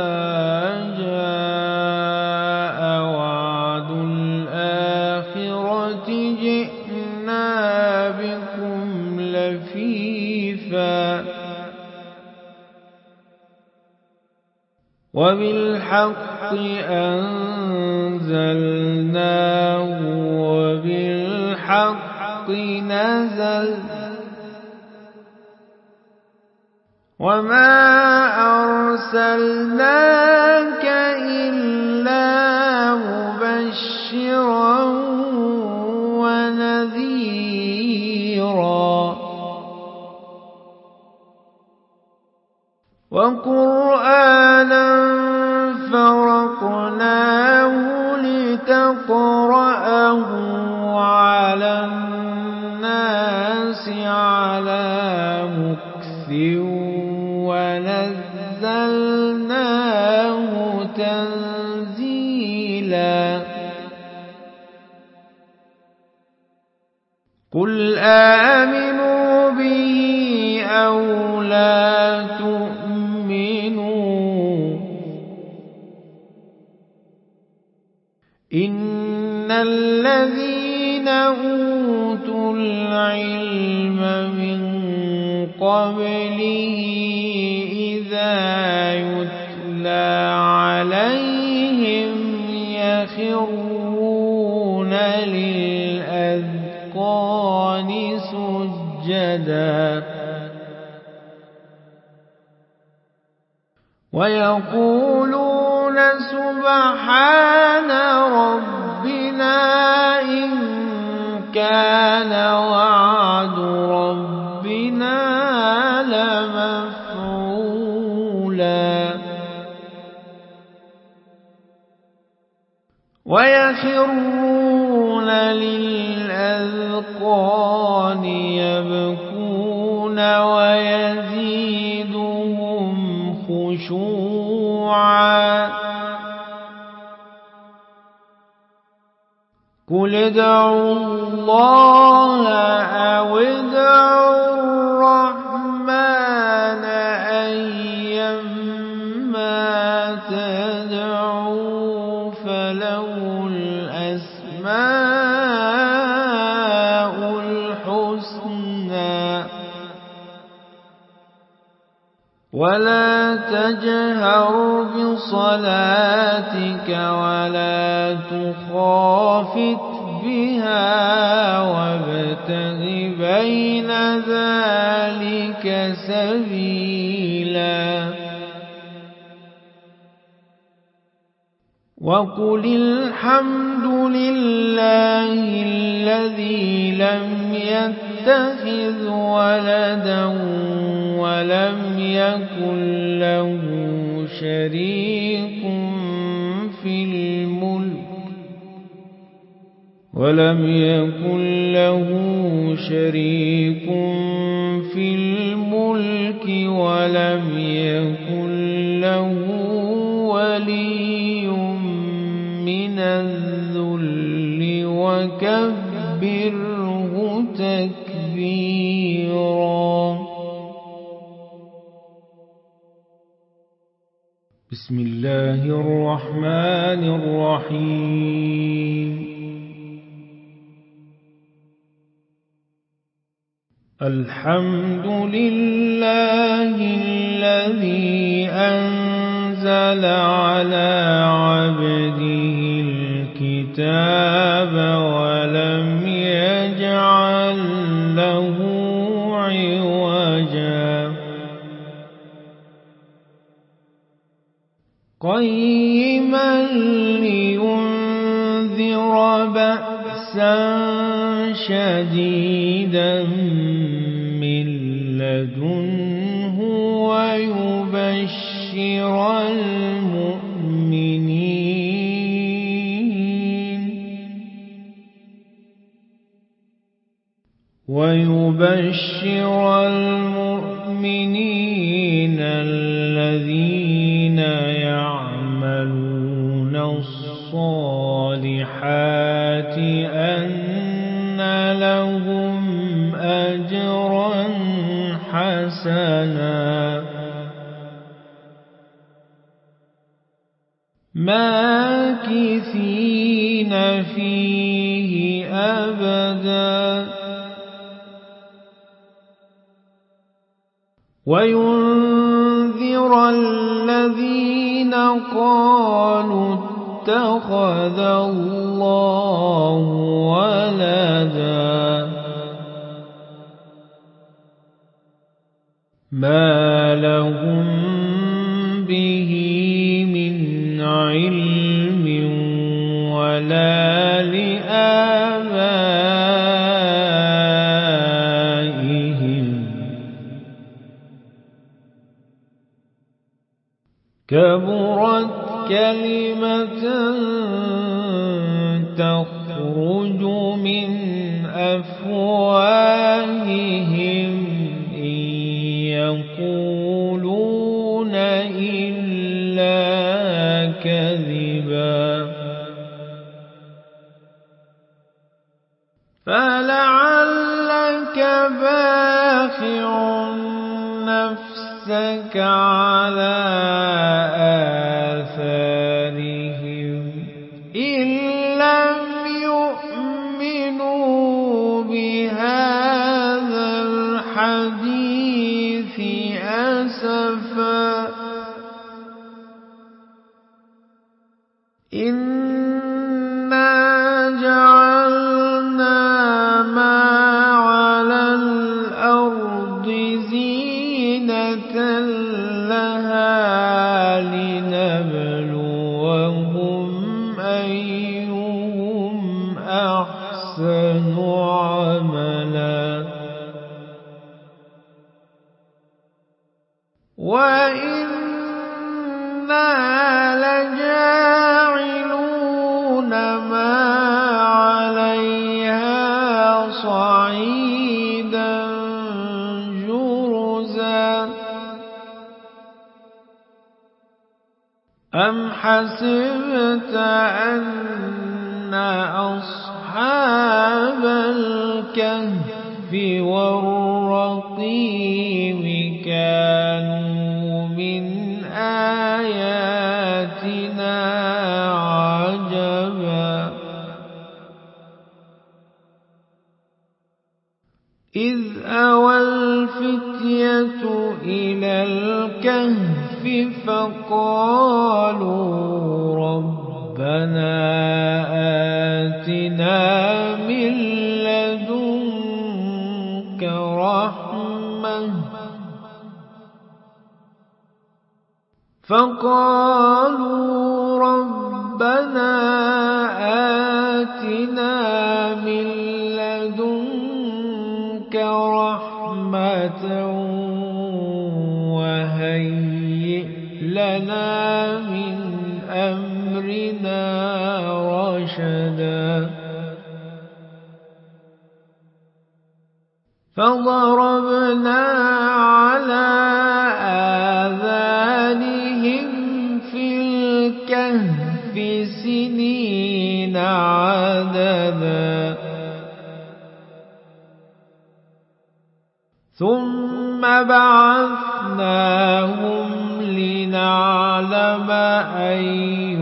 جاء وعد الآخرة جئنا بكم لفيفا وبالحق أنزلناه وبالحق نزل وما أرسلناك إلا مبشرا ونذيرا وقرآنا فرقناه لتقرأه على الناس على مكث ونزلناه تنزيلا قل آمنوا به أو لا تؤمنوا إن الذين أوتوا العلم من قبله إذا يتلى عليهم يخرون للأذقان سجدا ويقولون سبحان ربنا إن كان وعد ربنا لمفعولا ويخرون للأذقان يبكون ويزيدهم خشوعا قل ادعوا الله أو ادعوا الرحمن أيما تدعوا فله الأسماء الحسنى ولا تجهر بصلاتك ولا تخافت بها وابتغ بين ذلك سبيلا وقل الحمد لله الذي لم يتخذ ولدا ولم يكن له شريك في الملك ولم يكن له شريك في الملك ولم يكن له ولي من الذل وكبره تكبيرا بسم الله الرحمن الرحيم الحمد لله الذي أنزل على عبده الكتاب ولم يجعل له عوجا قيما لينذر بأسا شديدا من لدنه ويبشر المؤمنين ويبشر المؤمنين الذين يعملون الصالحات أن لهم أجرا حسنا ماكثين فيه أبدا وينذر الذين قالوا اتخذ الله ولدا ما لهم به من علم ولا لآبائهم كبرت كلمة تخرج من أفواههم إن يقولون إلا كذبا فلعلك باخع نفسك على آثارهم إن لم يؤمنوا بهذا الحديث أسفا إنا جعلنا ما على الأرض زينة لها لنبلوهم أيهم أحسن عملا وإنا لجاعلون ما عليها صعيدا جرزا أم حسبت أن أصحاب الكهف والرقيم كانوا من آياتنا عجبا إذ أوى الفتية إلى الكهف فقالوا ربنا آتنا من لدنك رحمة فقالوا ربنا آتنا من لدنك رحمة وهيئ لنا من أمرنا رشدا فضربنا على آذانهم في الكهف سنين عددا ثم بعثناهم لنعلم أي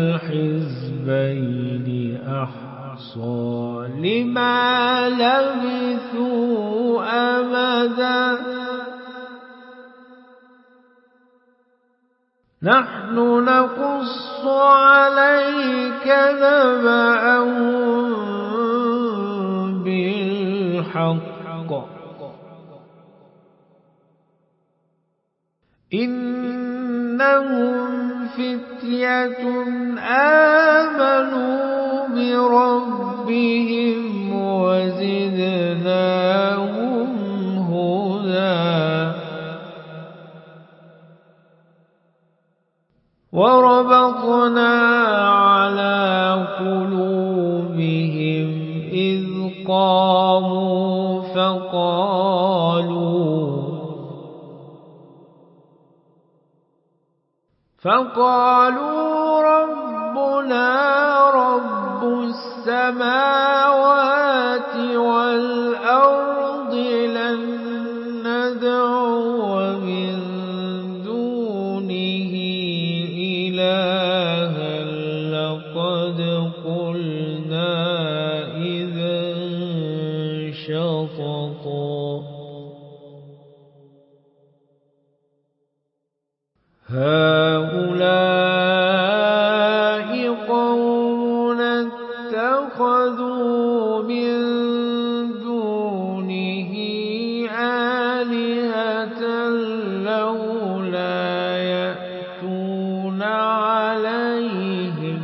الحزبين أحصى لما لبثوا أمدا نحن نقص عليك نبأهم بالحق إنهم فتية آمنوا بربهم وزدناهم هدى وربطنا على قلوبهم إذ قاموا فقالوا فقالوا ربنا رب السماوات عليهم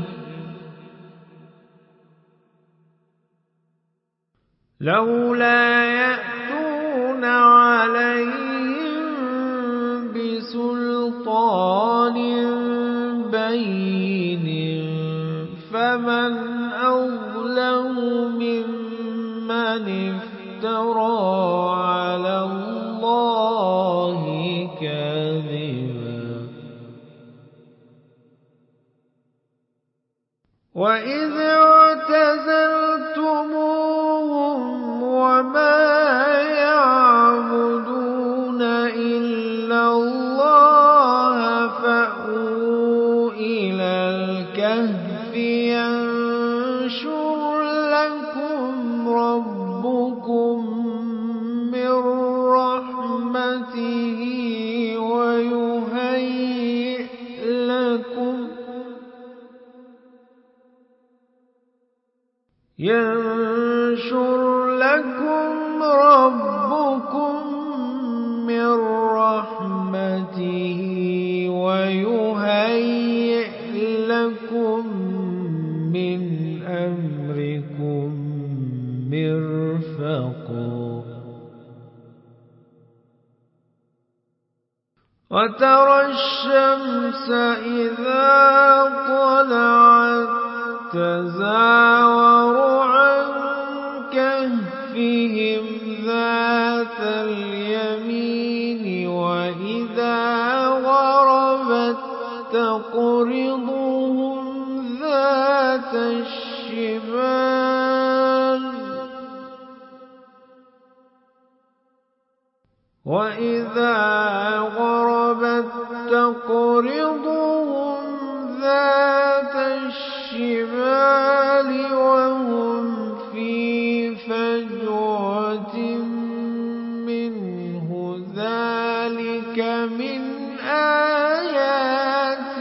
لولا يأتون عليهم بسلطان بين فمن أظلم ممن افترى على الله كاذبا وإذ اعتزلتموهم وما يعبدون إلا الله فأووا إلى الكهف ينشر لكم ربكم من رحمته ويهيئ لكم ينشر لكم ربكم من رحمته ويهيئ لكم من أمركم مرفقا وترى الشمس إذا طلعت تزاور عن كهفهم ذات اليمين وإذا غربت تقرضهم ذات الشمال وإذا غربت تقرضهم ذات الشمال وهم في فجوة منه ذلك من آيات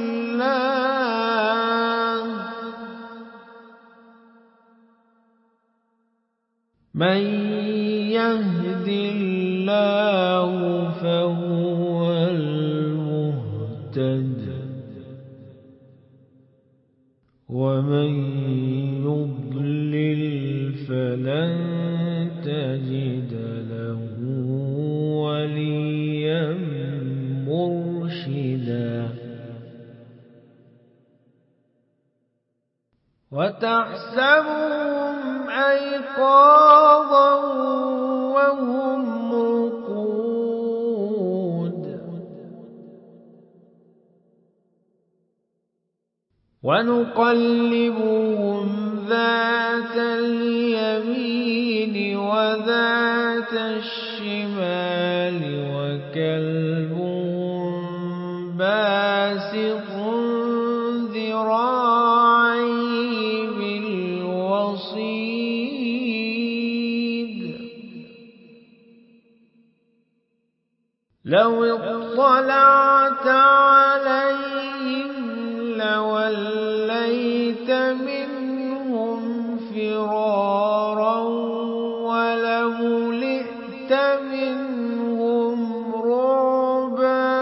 الله من يهد الله فهو المهتد ومن يضلل فلن تجد له وليا مرشدا وتحسبهم أيقاظا وهم رقود ونقلبهم ذات اليمين وذات الشمال وكلبهم باسط ذراعيه بالوصيد لو اطلعت عليهم لوليت منهم فرارا ولملئت منهم رعبا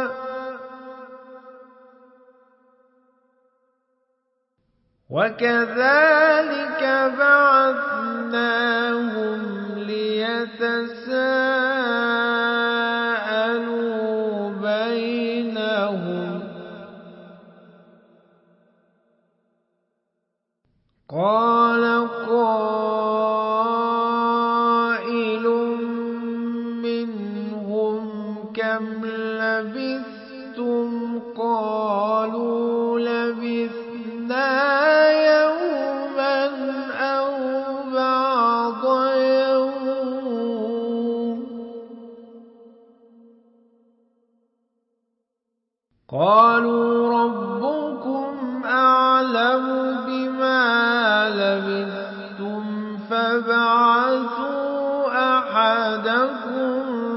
وكذلك بعثناهم ليتساءلوا بينهم قال قائل منهم كم لبثتم قالوا لبثنا يوما أو بعض يوم قالوا ربكم أعلم بما لبثتم فابعثوا أحدكم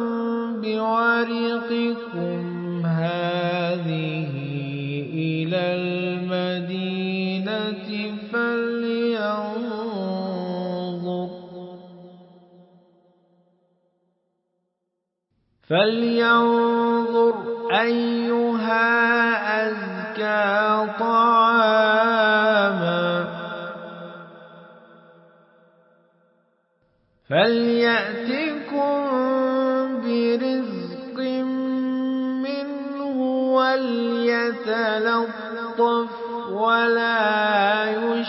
بورقكم هذه إلى المدينة فلينظر فلينظر أيها أزكى أزكى طعاما فليأتكم برزق منه وليتلطف ولا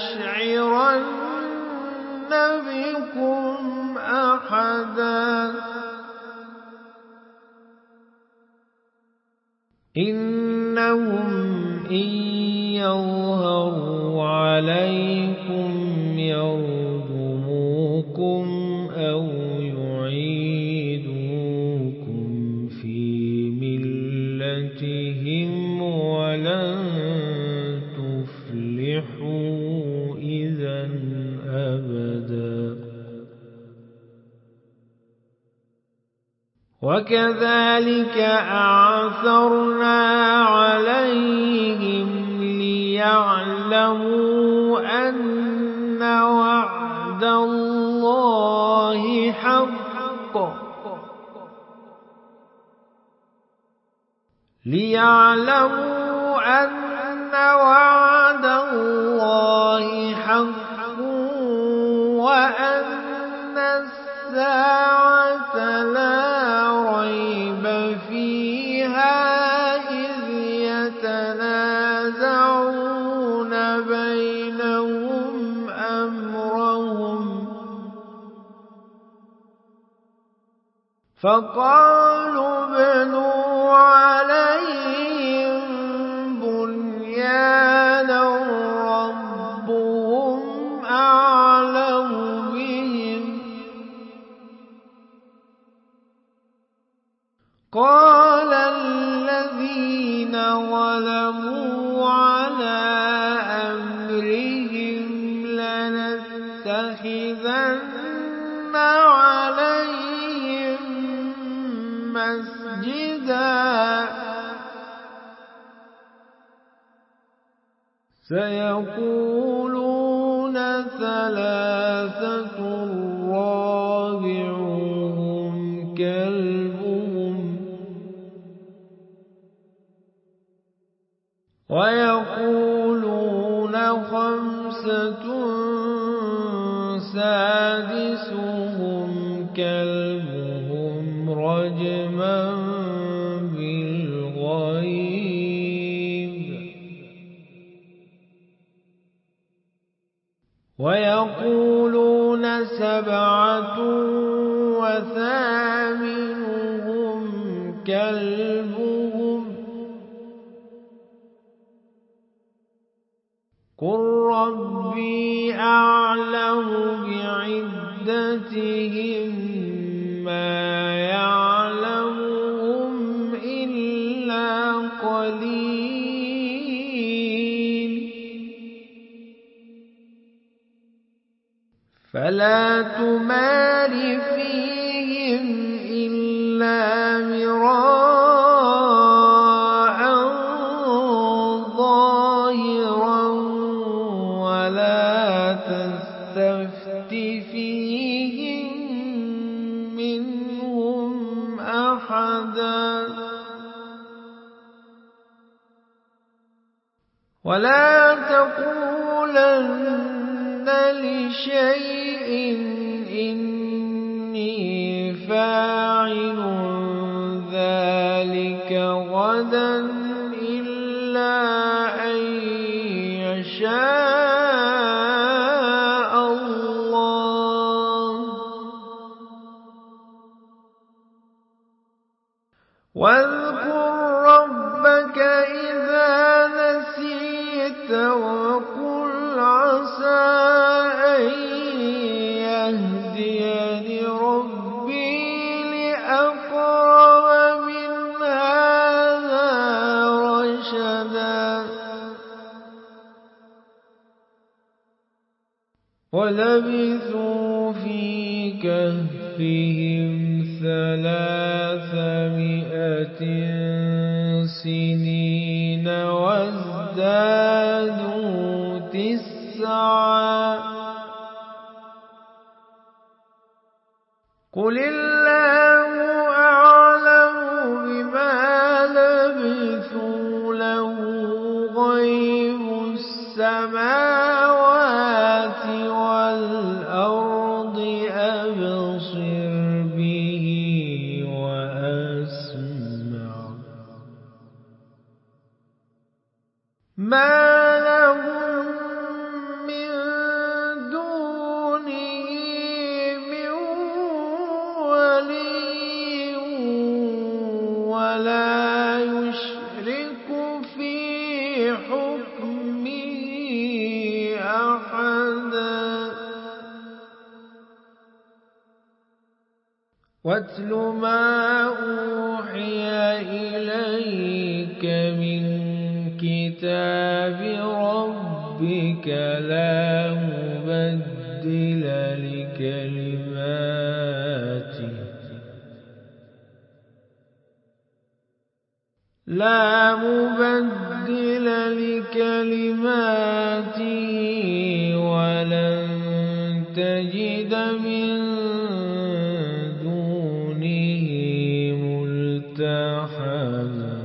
يشعرن بكم أحدا إنهم إن يظهروا عليكم يرجموكم أو يعيدوكم في ملتهم ولن تفلحوا إذا أبدا وكذلك أعثرنا عليهم ليعلموا أن وعد الله حق ليعلموا أن وعد الله حق وأن الساعة لا ريب فيها إذ يتنازعون بينهم أمرهم فقالوا ابنوا عليهم بنيانا ربهم أعلم بهم قال الذين ظلموا على أمرهم لنتخذن عليهم مسجدا سيقولون ثلاثة رابعهم كلبهم ويقولون خمسة سادسهم كلبهم رجما بالغيب ويقولون سبعة وثامنهم كلبهم قل ربي أعلم بعدتهم ما يعلمهم إلا قليل فلا تمار فيهم إلا مراء ظاهرا ولا تستفت فيهم منهم أحدا ولا تقولن لشيء إني فاعل ذلك غدا إلا أن يشاء الله واذكر ربك إذا نسيت وقل عسى أن يهديني ربي لأقرب من هذا رشدا ولبثوا في كهفهم ثلاثمائة سنين وازدادوا تسعا قل الله أعلم بما لبثوا له السماوات والأرض أبصر به وأسمع ما لهم من دونه من ولي ولا يشرك في حكمه أحدا واتل ما أوحي إليك من كتاب ربك لا مبدل لكلماته لا مبدل لكلماته ولن تجد من دونه ملتحدا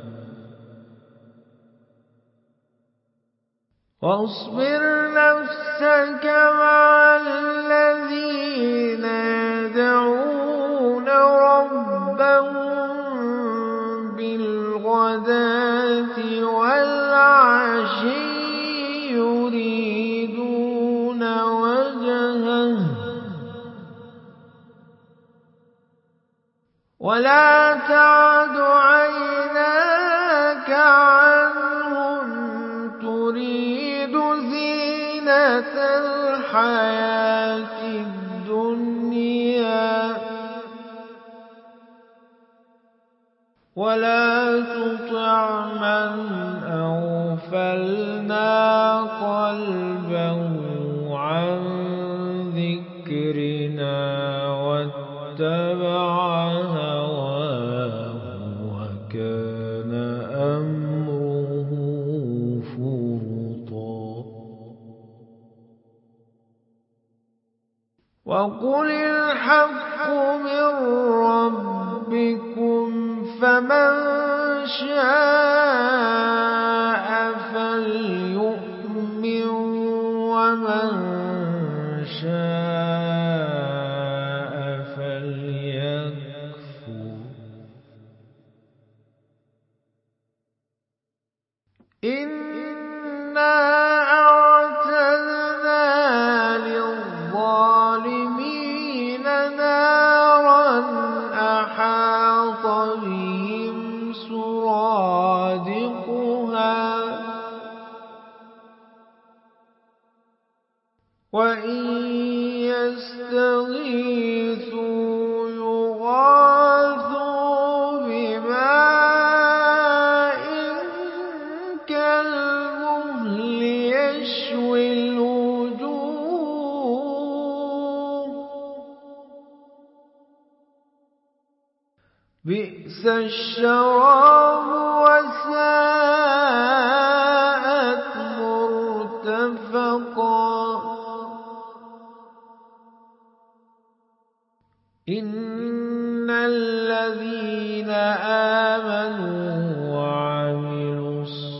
واصبر نفسك مع الذين يدعون ربهم بالغداة والعشي يريدون وجهه ولا تعد عيناك عنهم تريد زينة الحياة الدنيا ولا تطع من أغفلنا قلبه عن ذكرنا واتبع هواه وكان أمره فرطا وقل الحق من ربكم فمن شاء فليؤمن ومن شاء فليكفر إنا أعتدنا للظالمين نارا أحاط بهم سرادقها وإن يستغيثوا يغاثوا بماء كالمهل يشوي الوجوه بئس الشراب وساءت مرتفقا إن الذين آمنوا وعملوا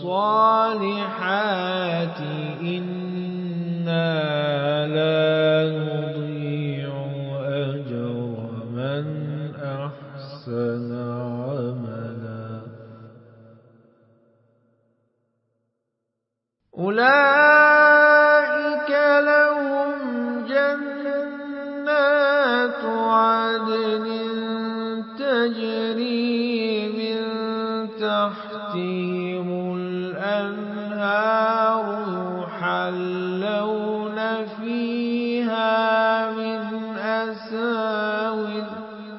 الصالحات إنا لا نضيع أجر من أحسن عملا أولئك لهم جنات عدن تجري من تحتهم الأنهار يحلون فيها من أساور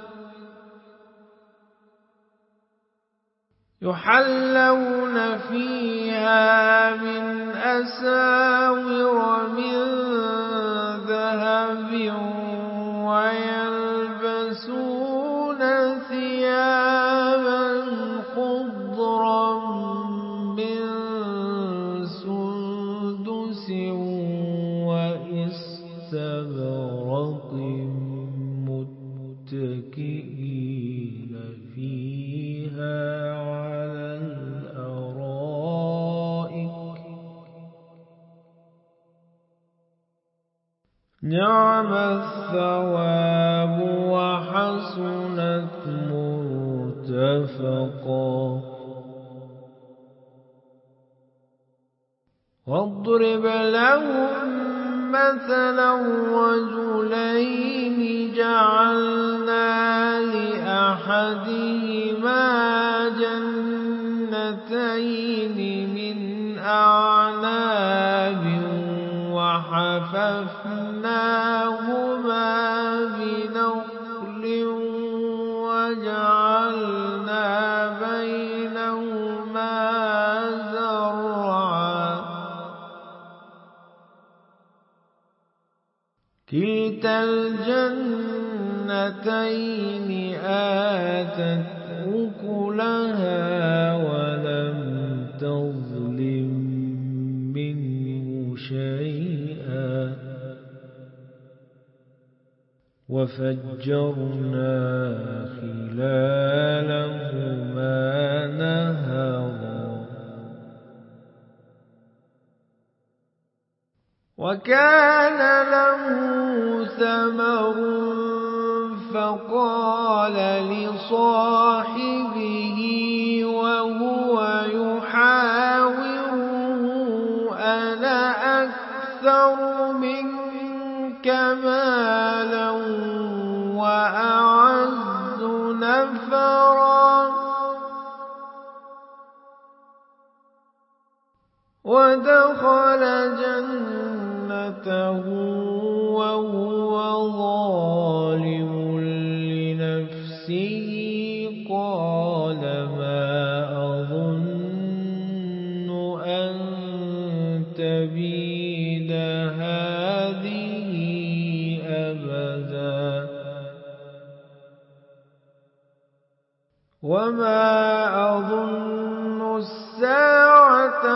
يحلون فيها من أساور من ذهب ويلبسون ثيابا خضرا من سندس وإستبرق متكئين فيها على الأرائك نعم الثواب وحسنت مرتفقا. واضرب لهم مثلا رجلين جعلنا لأحدهما جنتين من أعناب وحففناهما بنخل وجعلنا بينهما زرعا. كلتا الجنتين آتت أكلها ولم تظلم منه شيئا. وفجرنا خلالهما نهرا. وكان له ثمر فقال لصاحبه وهو يحاوره أنا أكثر منك مالا وأعز نفرا. ودخل جنته وهو ظالم لنفسه قال ما أظن أن تبيد هذه أبدا وما أظن الساعة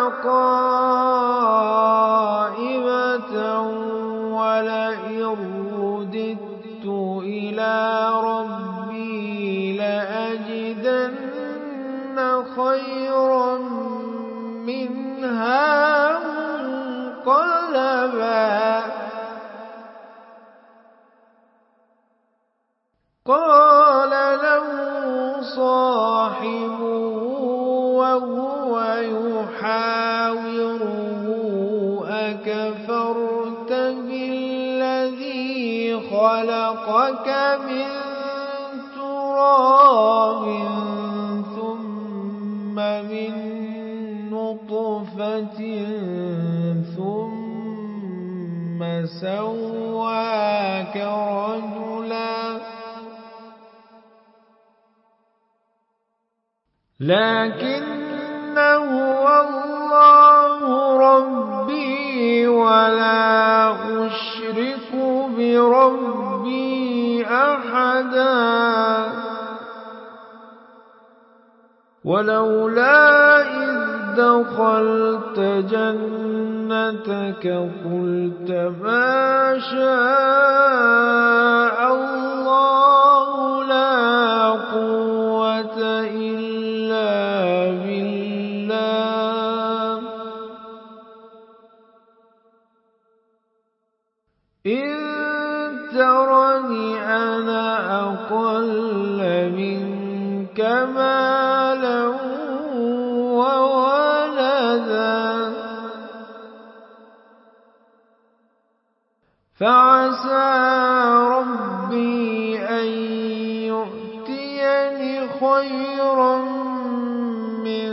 قائمة ولئن رددت إلى ربي لأجدن خيرا منها منقلبا. قال له صاحبه وهو يحاوره أكفرت بالذي خلقك من تراب ثم من نطفة ثم سواك رجلا. لكن هو الله ربي ولا أشرك بربي أحدا. ولولا إذ دخلت جنتك قلت ما شاء الله لا قوة إلا بالله. إن ترني أنا أقل منك مالا وولدا فعسى ربي أن يؤتيني خيرا من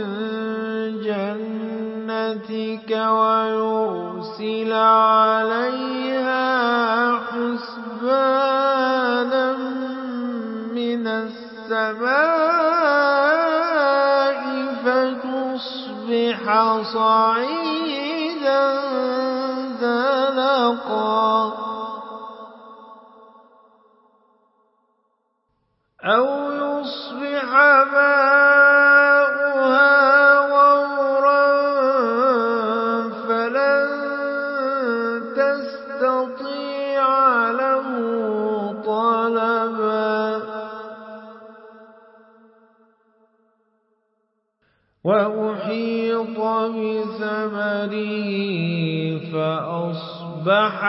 جنتك ويرسل عليها حسبانا من السماء فتصبح صعيدا زلقا أو يصبح ماؤها غورا فلن تستطيع له طلبا. وأحيط بثمره فأصبح فأصبح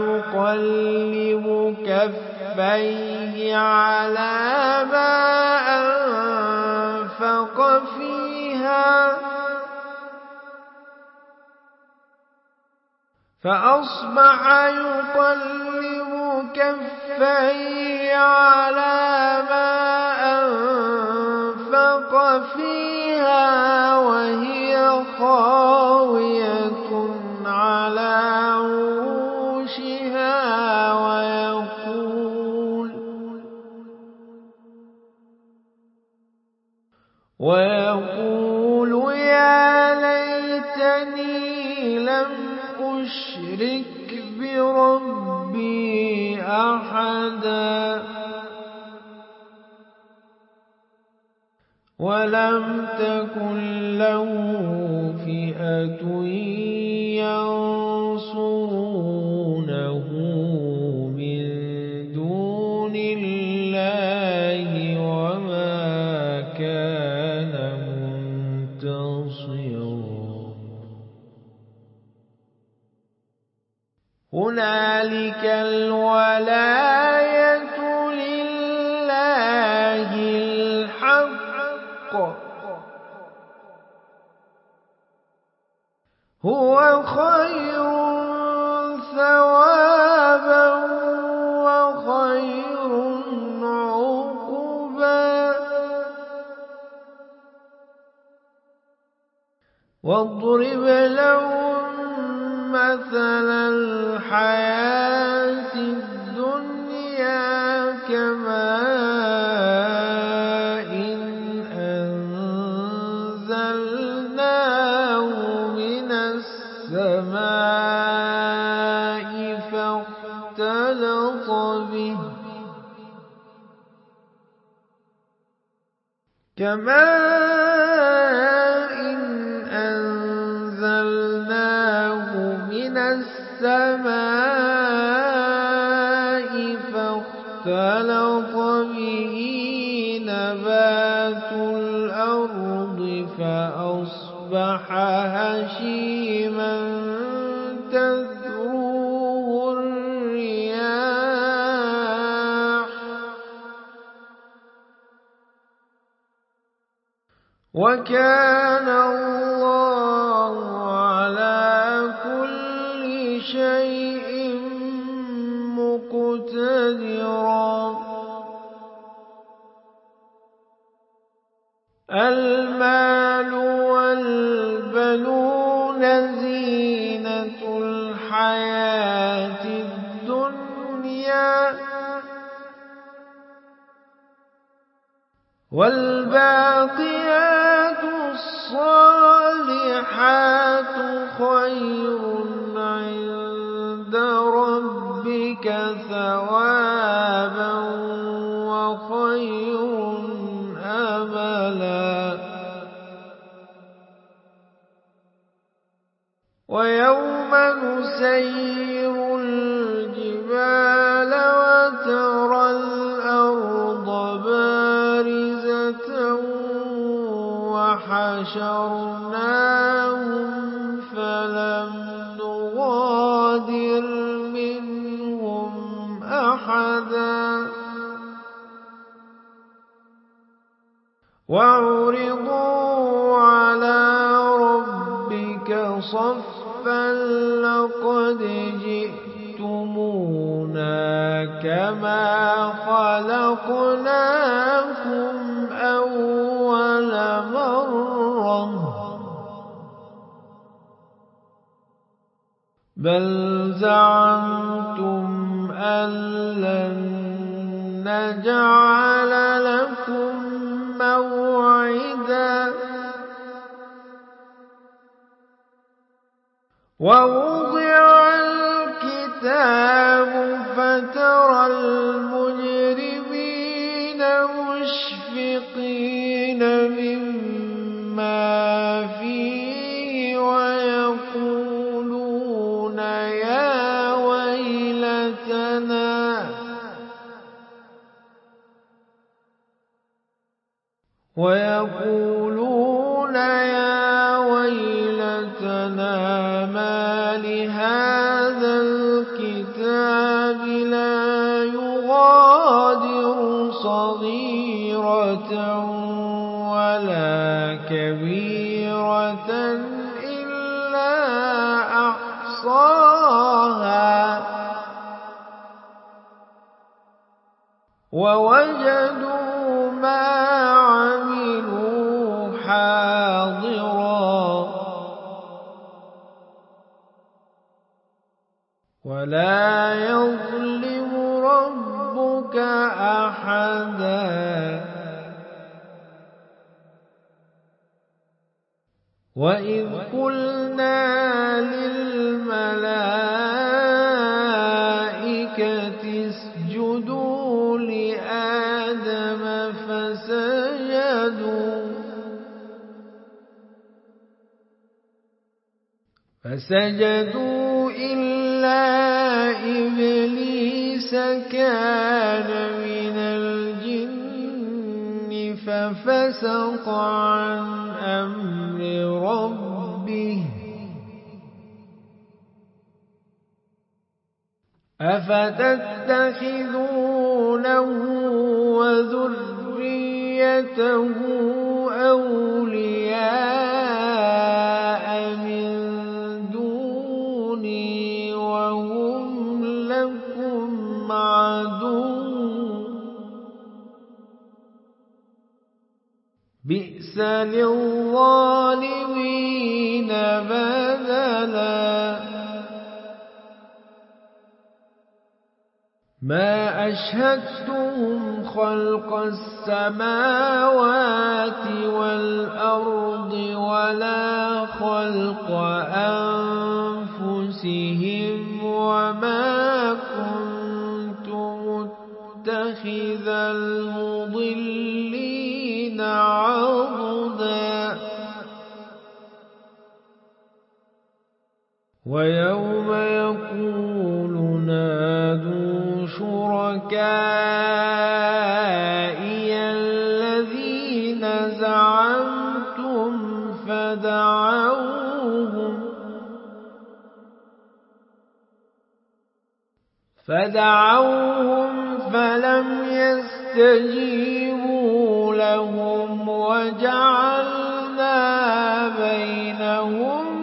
يقلب كفيه على ما أنفق فيها فأصبح يقلب كفيه على ما أنفق فيها وهي خاوية على عروشها ويقول ويقول يا ليتني لم أشرك بربي أحدا ولم تكن له فئة ينصرونه من دون الله وما كان منتصرا هنالك الولاية لله الحق هو خير ثوابا وخير عقبا واضرب لهم مثل الحياة الدنيا كماء إن أنزلناه من السماء فاختلط به كماء إن أنزلناه من السماء فاختلط به نبات الأرض فأصبح هشيما تذروه الرياح وكان الله على كل شيء مقتدرا المال والبنون زينة الحياة الدنيا والباقيات الصالحات خير عند ربك ثوابا وخير أملا ويوم نسير الجبال وترى الأرض بارزة وحشرناهم فلم نغادر منهم أحدا وعرضوا على ربك صفا لقد جئتمونا كما خلقناكم أول مرة بل زعمتم أن لن نجعل لكم موعدا ووضع الكتاب فترى المجرمين مشفقين مما فيه ويقولون يا ويلتنا ويقولون يا ويلتنا ما لهذا الكتاب لا يغادر صغيرة ولا كبيرة إلا أحصاها ووجدوا ما عملوا حاضرا ولا يظلم ربك أحدا وإذ قلنا للملائكة اسجدوا لآدم فسجدوا فسجدوا إلا إبليس كان من الجن ففسق عن أمر ربه أفتتخذونه وذريته أولياء من دوني وهم لكم عدو بئس للظالمين بدلا ما أشهدتهم خلق السماوات والأرض ولا خلق أنفسهم وما كنت متخذ المضلين عضدا ويوم يقول نادوا شركائي الذين زعمتم فدعوهم فدعوهم فلم يستجيبوا لهم وجعلنا بينهم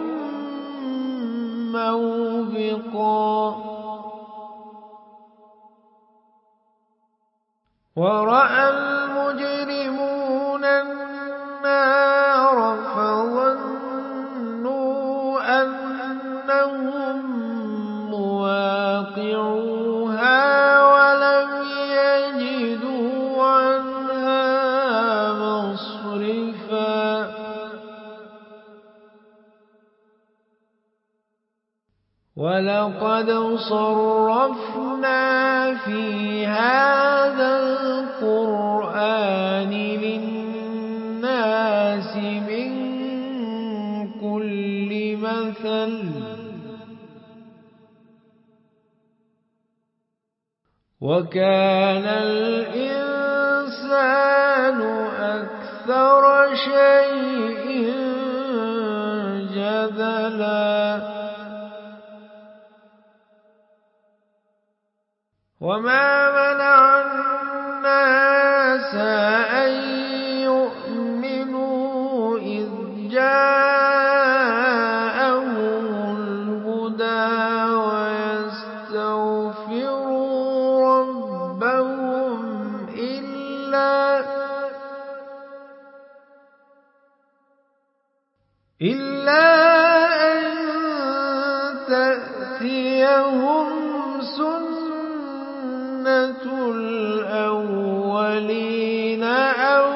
موبقا ورأى المجرمون النار فظنوا أنهم مواقعوها ولم يجدوا عنها مصرفا ولقد صرفنا في هذا القرآن للناس من كل مثل وكان الإنسان أكثر شيء جدلا وما منع الناس أن يؤمنوا إذ جاءهم الهدى ويستغفروا ربهم إلا إلا أن تأتيهم سنة الأولين أو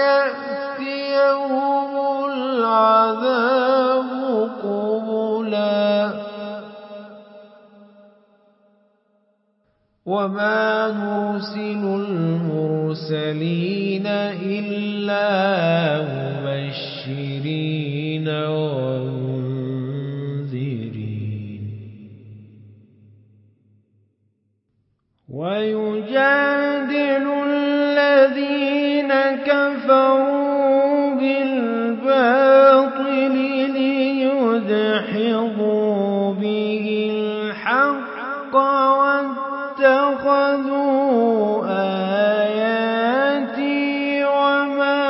يأتيهم العذاب قبلا وما نرسل المرسلين إلا مبشرين ومنذرين ويجادل الذين كفروا بالباطل ليدحضوا به الحق والحق اتَّخَذُوا آيَاتِي وَمَا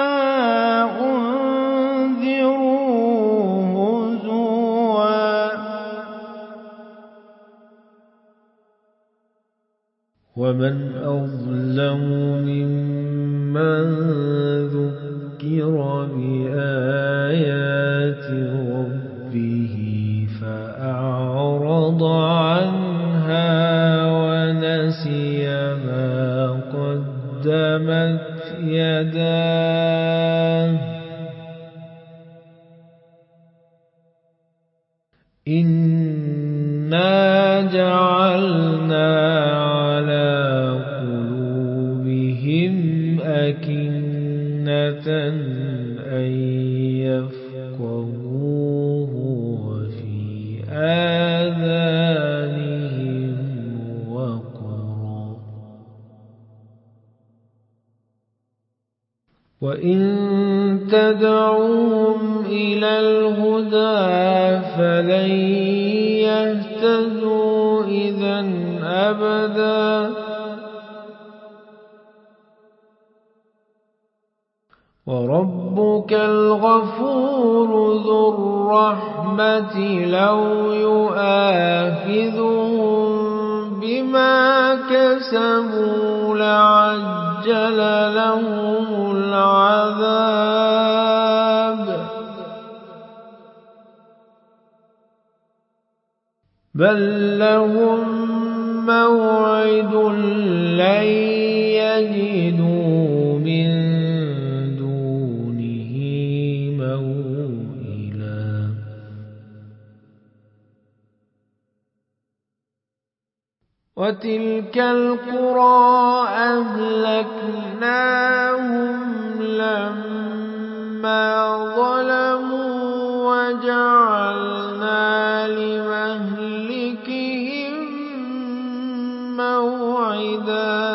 أُنذِرُوا هُزُوًا وَمَنْ أَظْلَمُ مِمَّنْ ذُكِّرَ بِآيَاتِ رَبِّهِ فَأَعْرَضَ عَنْهَا وَنَسِيَ مَا قَدَّمَتْ يَدَاهُ إِنَّا جَعَلْنَا عَلَى قُلُوبِهِمْ أَكِنَّةً أَن يَفْقَهُوهُ وَفِي آذَانِهِمْ وَقْرٌ وَإِن تَدْعُوهُمْ إِلَى الْهُدَى فَلَن يَهْتَدُوا إِذًا أَبَدًا وَرَبُّكَ الْغَفُورُ ذُو الرَّحْمَةِ لَوْ يُؤَاخِذُهُم بِمَا كَسَبُوا لَعَجَّلَ لَهُمُ الْعَذَابَ بَل لَّهُم مَّوْعِدٌ لَّن يَجِدُوا مِن دُونِهِ مَوْئِلًا وَتِلْكَ الْقُرَىٰ أَهْلَكْنَاهُمْ لَمَّا ظَلَمُوا وَجَعَلْنَا لِمَهْلِكِهِم مَّوْعِدًا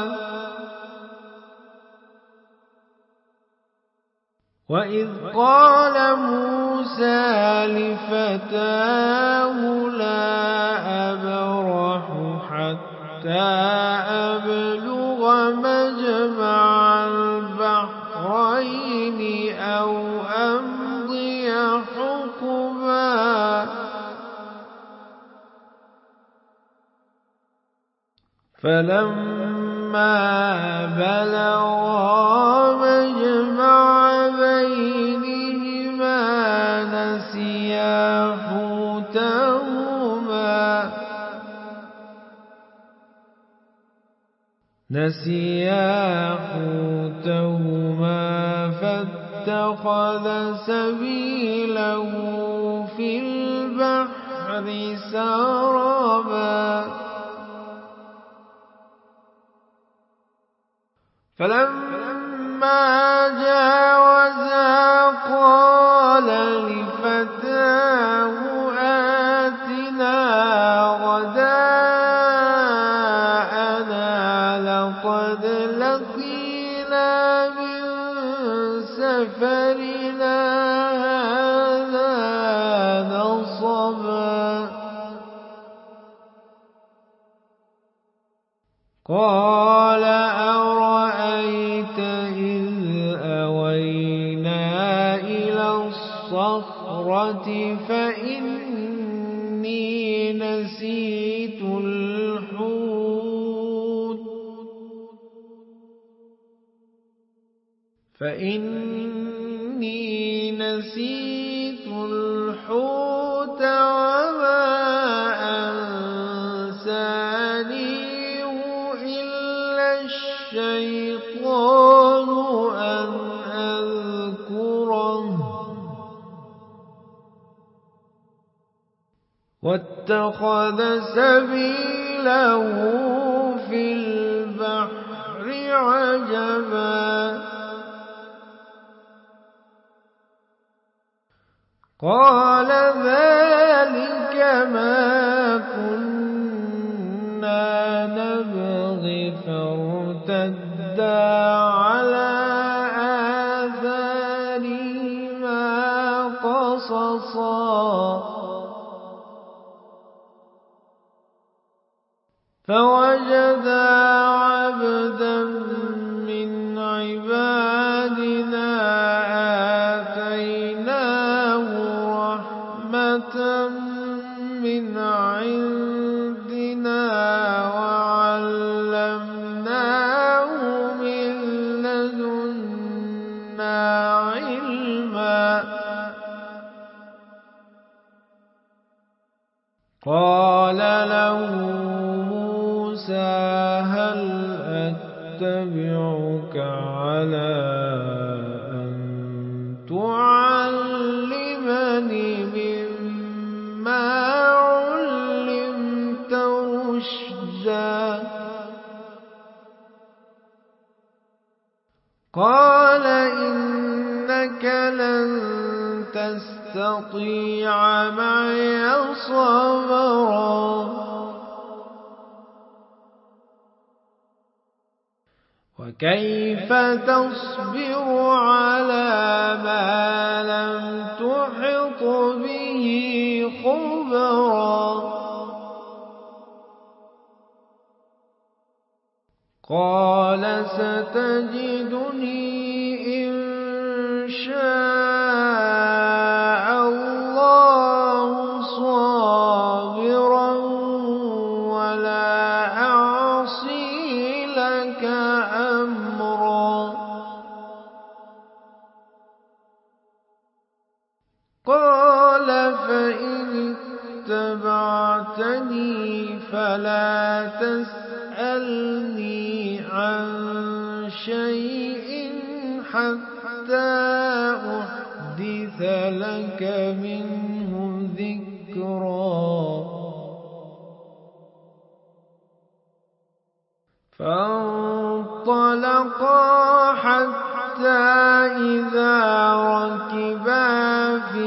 وَإِذْ قَالَ مُوسَىٰ لِفَتَاهُ لَا أَبْرَحُ حَتَّىٰ أَبْلُغَ مَجْمَعَ الْبَحْرَيْنِ أَوْ أَمْضِيَ حُقُبًا فَلَمَّا بَلَغَا مَجْمَعَ بَيْنِهِمَا نَسِيَا حُوتَهُمَا نَسِيَا حُوتَهُمَا فَاتَّخَذَ سَبِيلَهُ فِي الْبَحْرِ سَرَبًا فَلَمَّا جَاوَزَا قَالَ لِفَتَاهُ آتِنَا غَدَاءَنَا لَقَدْ لَقِينَا مِن سَفَرِنَا هَٰذَا نَصَبًا قَالَ أَرَأَيْتَ إِذْ أَوَيْنَا إِلَى الصَّخْرَةِ فَإِنِّي نَسِيتُ الْحُوتَ فَإِنِّي نَسِيتُ الْحُوتَ وَمَا أَنسَانِيهُ إِلَّا الشَّيْطَانُ أَنْ أَذْكُرَهُ وَاتَّخَذَ سَبِيلَهُ فِي الْبَحْرِ عَجَبًا قَالَ ذَلِكَ مَا كُنَّا نَبْغِ فَارْتَدَّا عَلَىٰ آثَارِهِمَا قَصَصًا فوجدا عبدا من عبادنا آتيناه رحمة من عندنا وعلمناه من لدنا علما. قال له موسى هل أتبعك على أن تعلمني مما علمت رشدا؟ قال إنك لن تستطيع معي صبرا وكيف تصبر على ما لم تحط به خبرا؟ قال ستجدني إن شاء الله صابرا ولا أعصي لك أمرا. قال فإن اتبعتني فلا تسألني عن شيء حتى أحدث لك منه ذكرا. فانطلقا حتى إذا ركبا في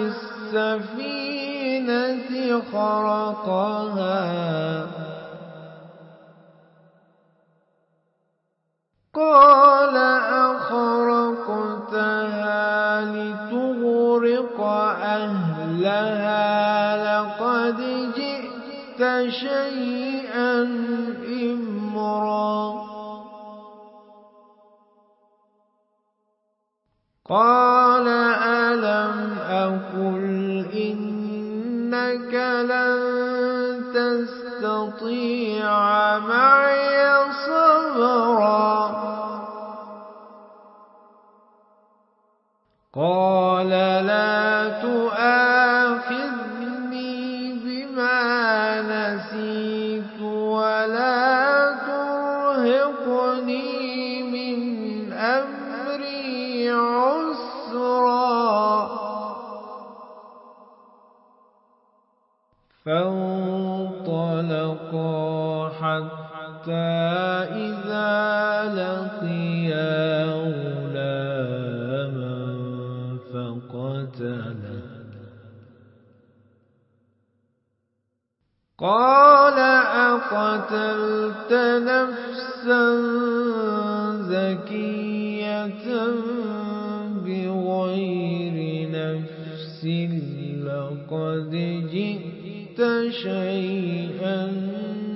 السفينة خرقها قال أخرقتها لتغرق أهلها لقد جئت شيئا إمرا. قال ألم أقل إنك لن تستطيع معي صبرا؟ قال لا تؤاخذني بما نسيت ولا ترهقني من أمري عسرا. فانطلقا حتى إذا لقيا غلاما فقتله قال أقتلت نفسا زكية بغير نفس لقد جئت شيئا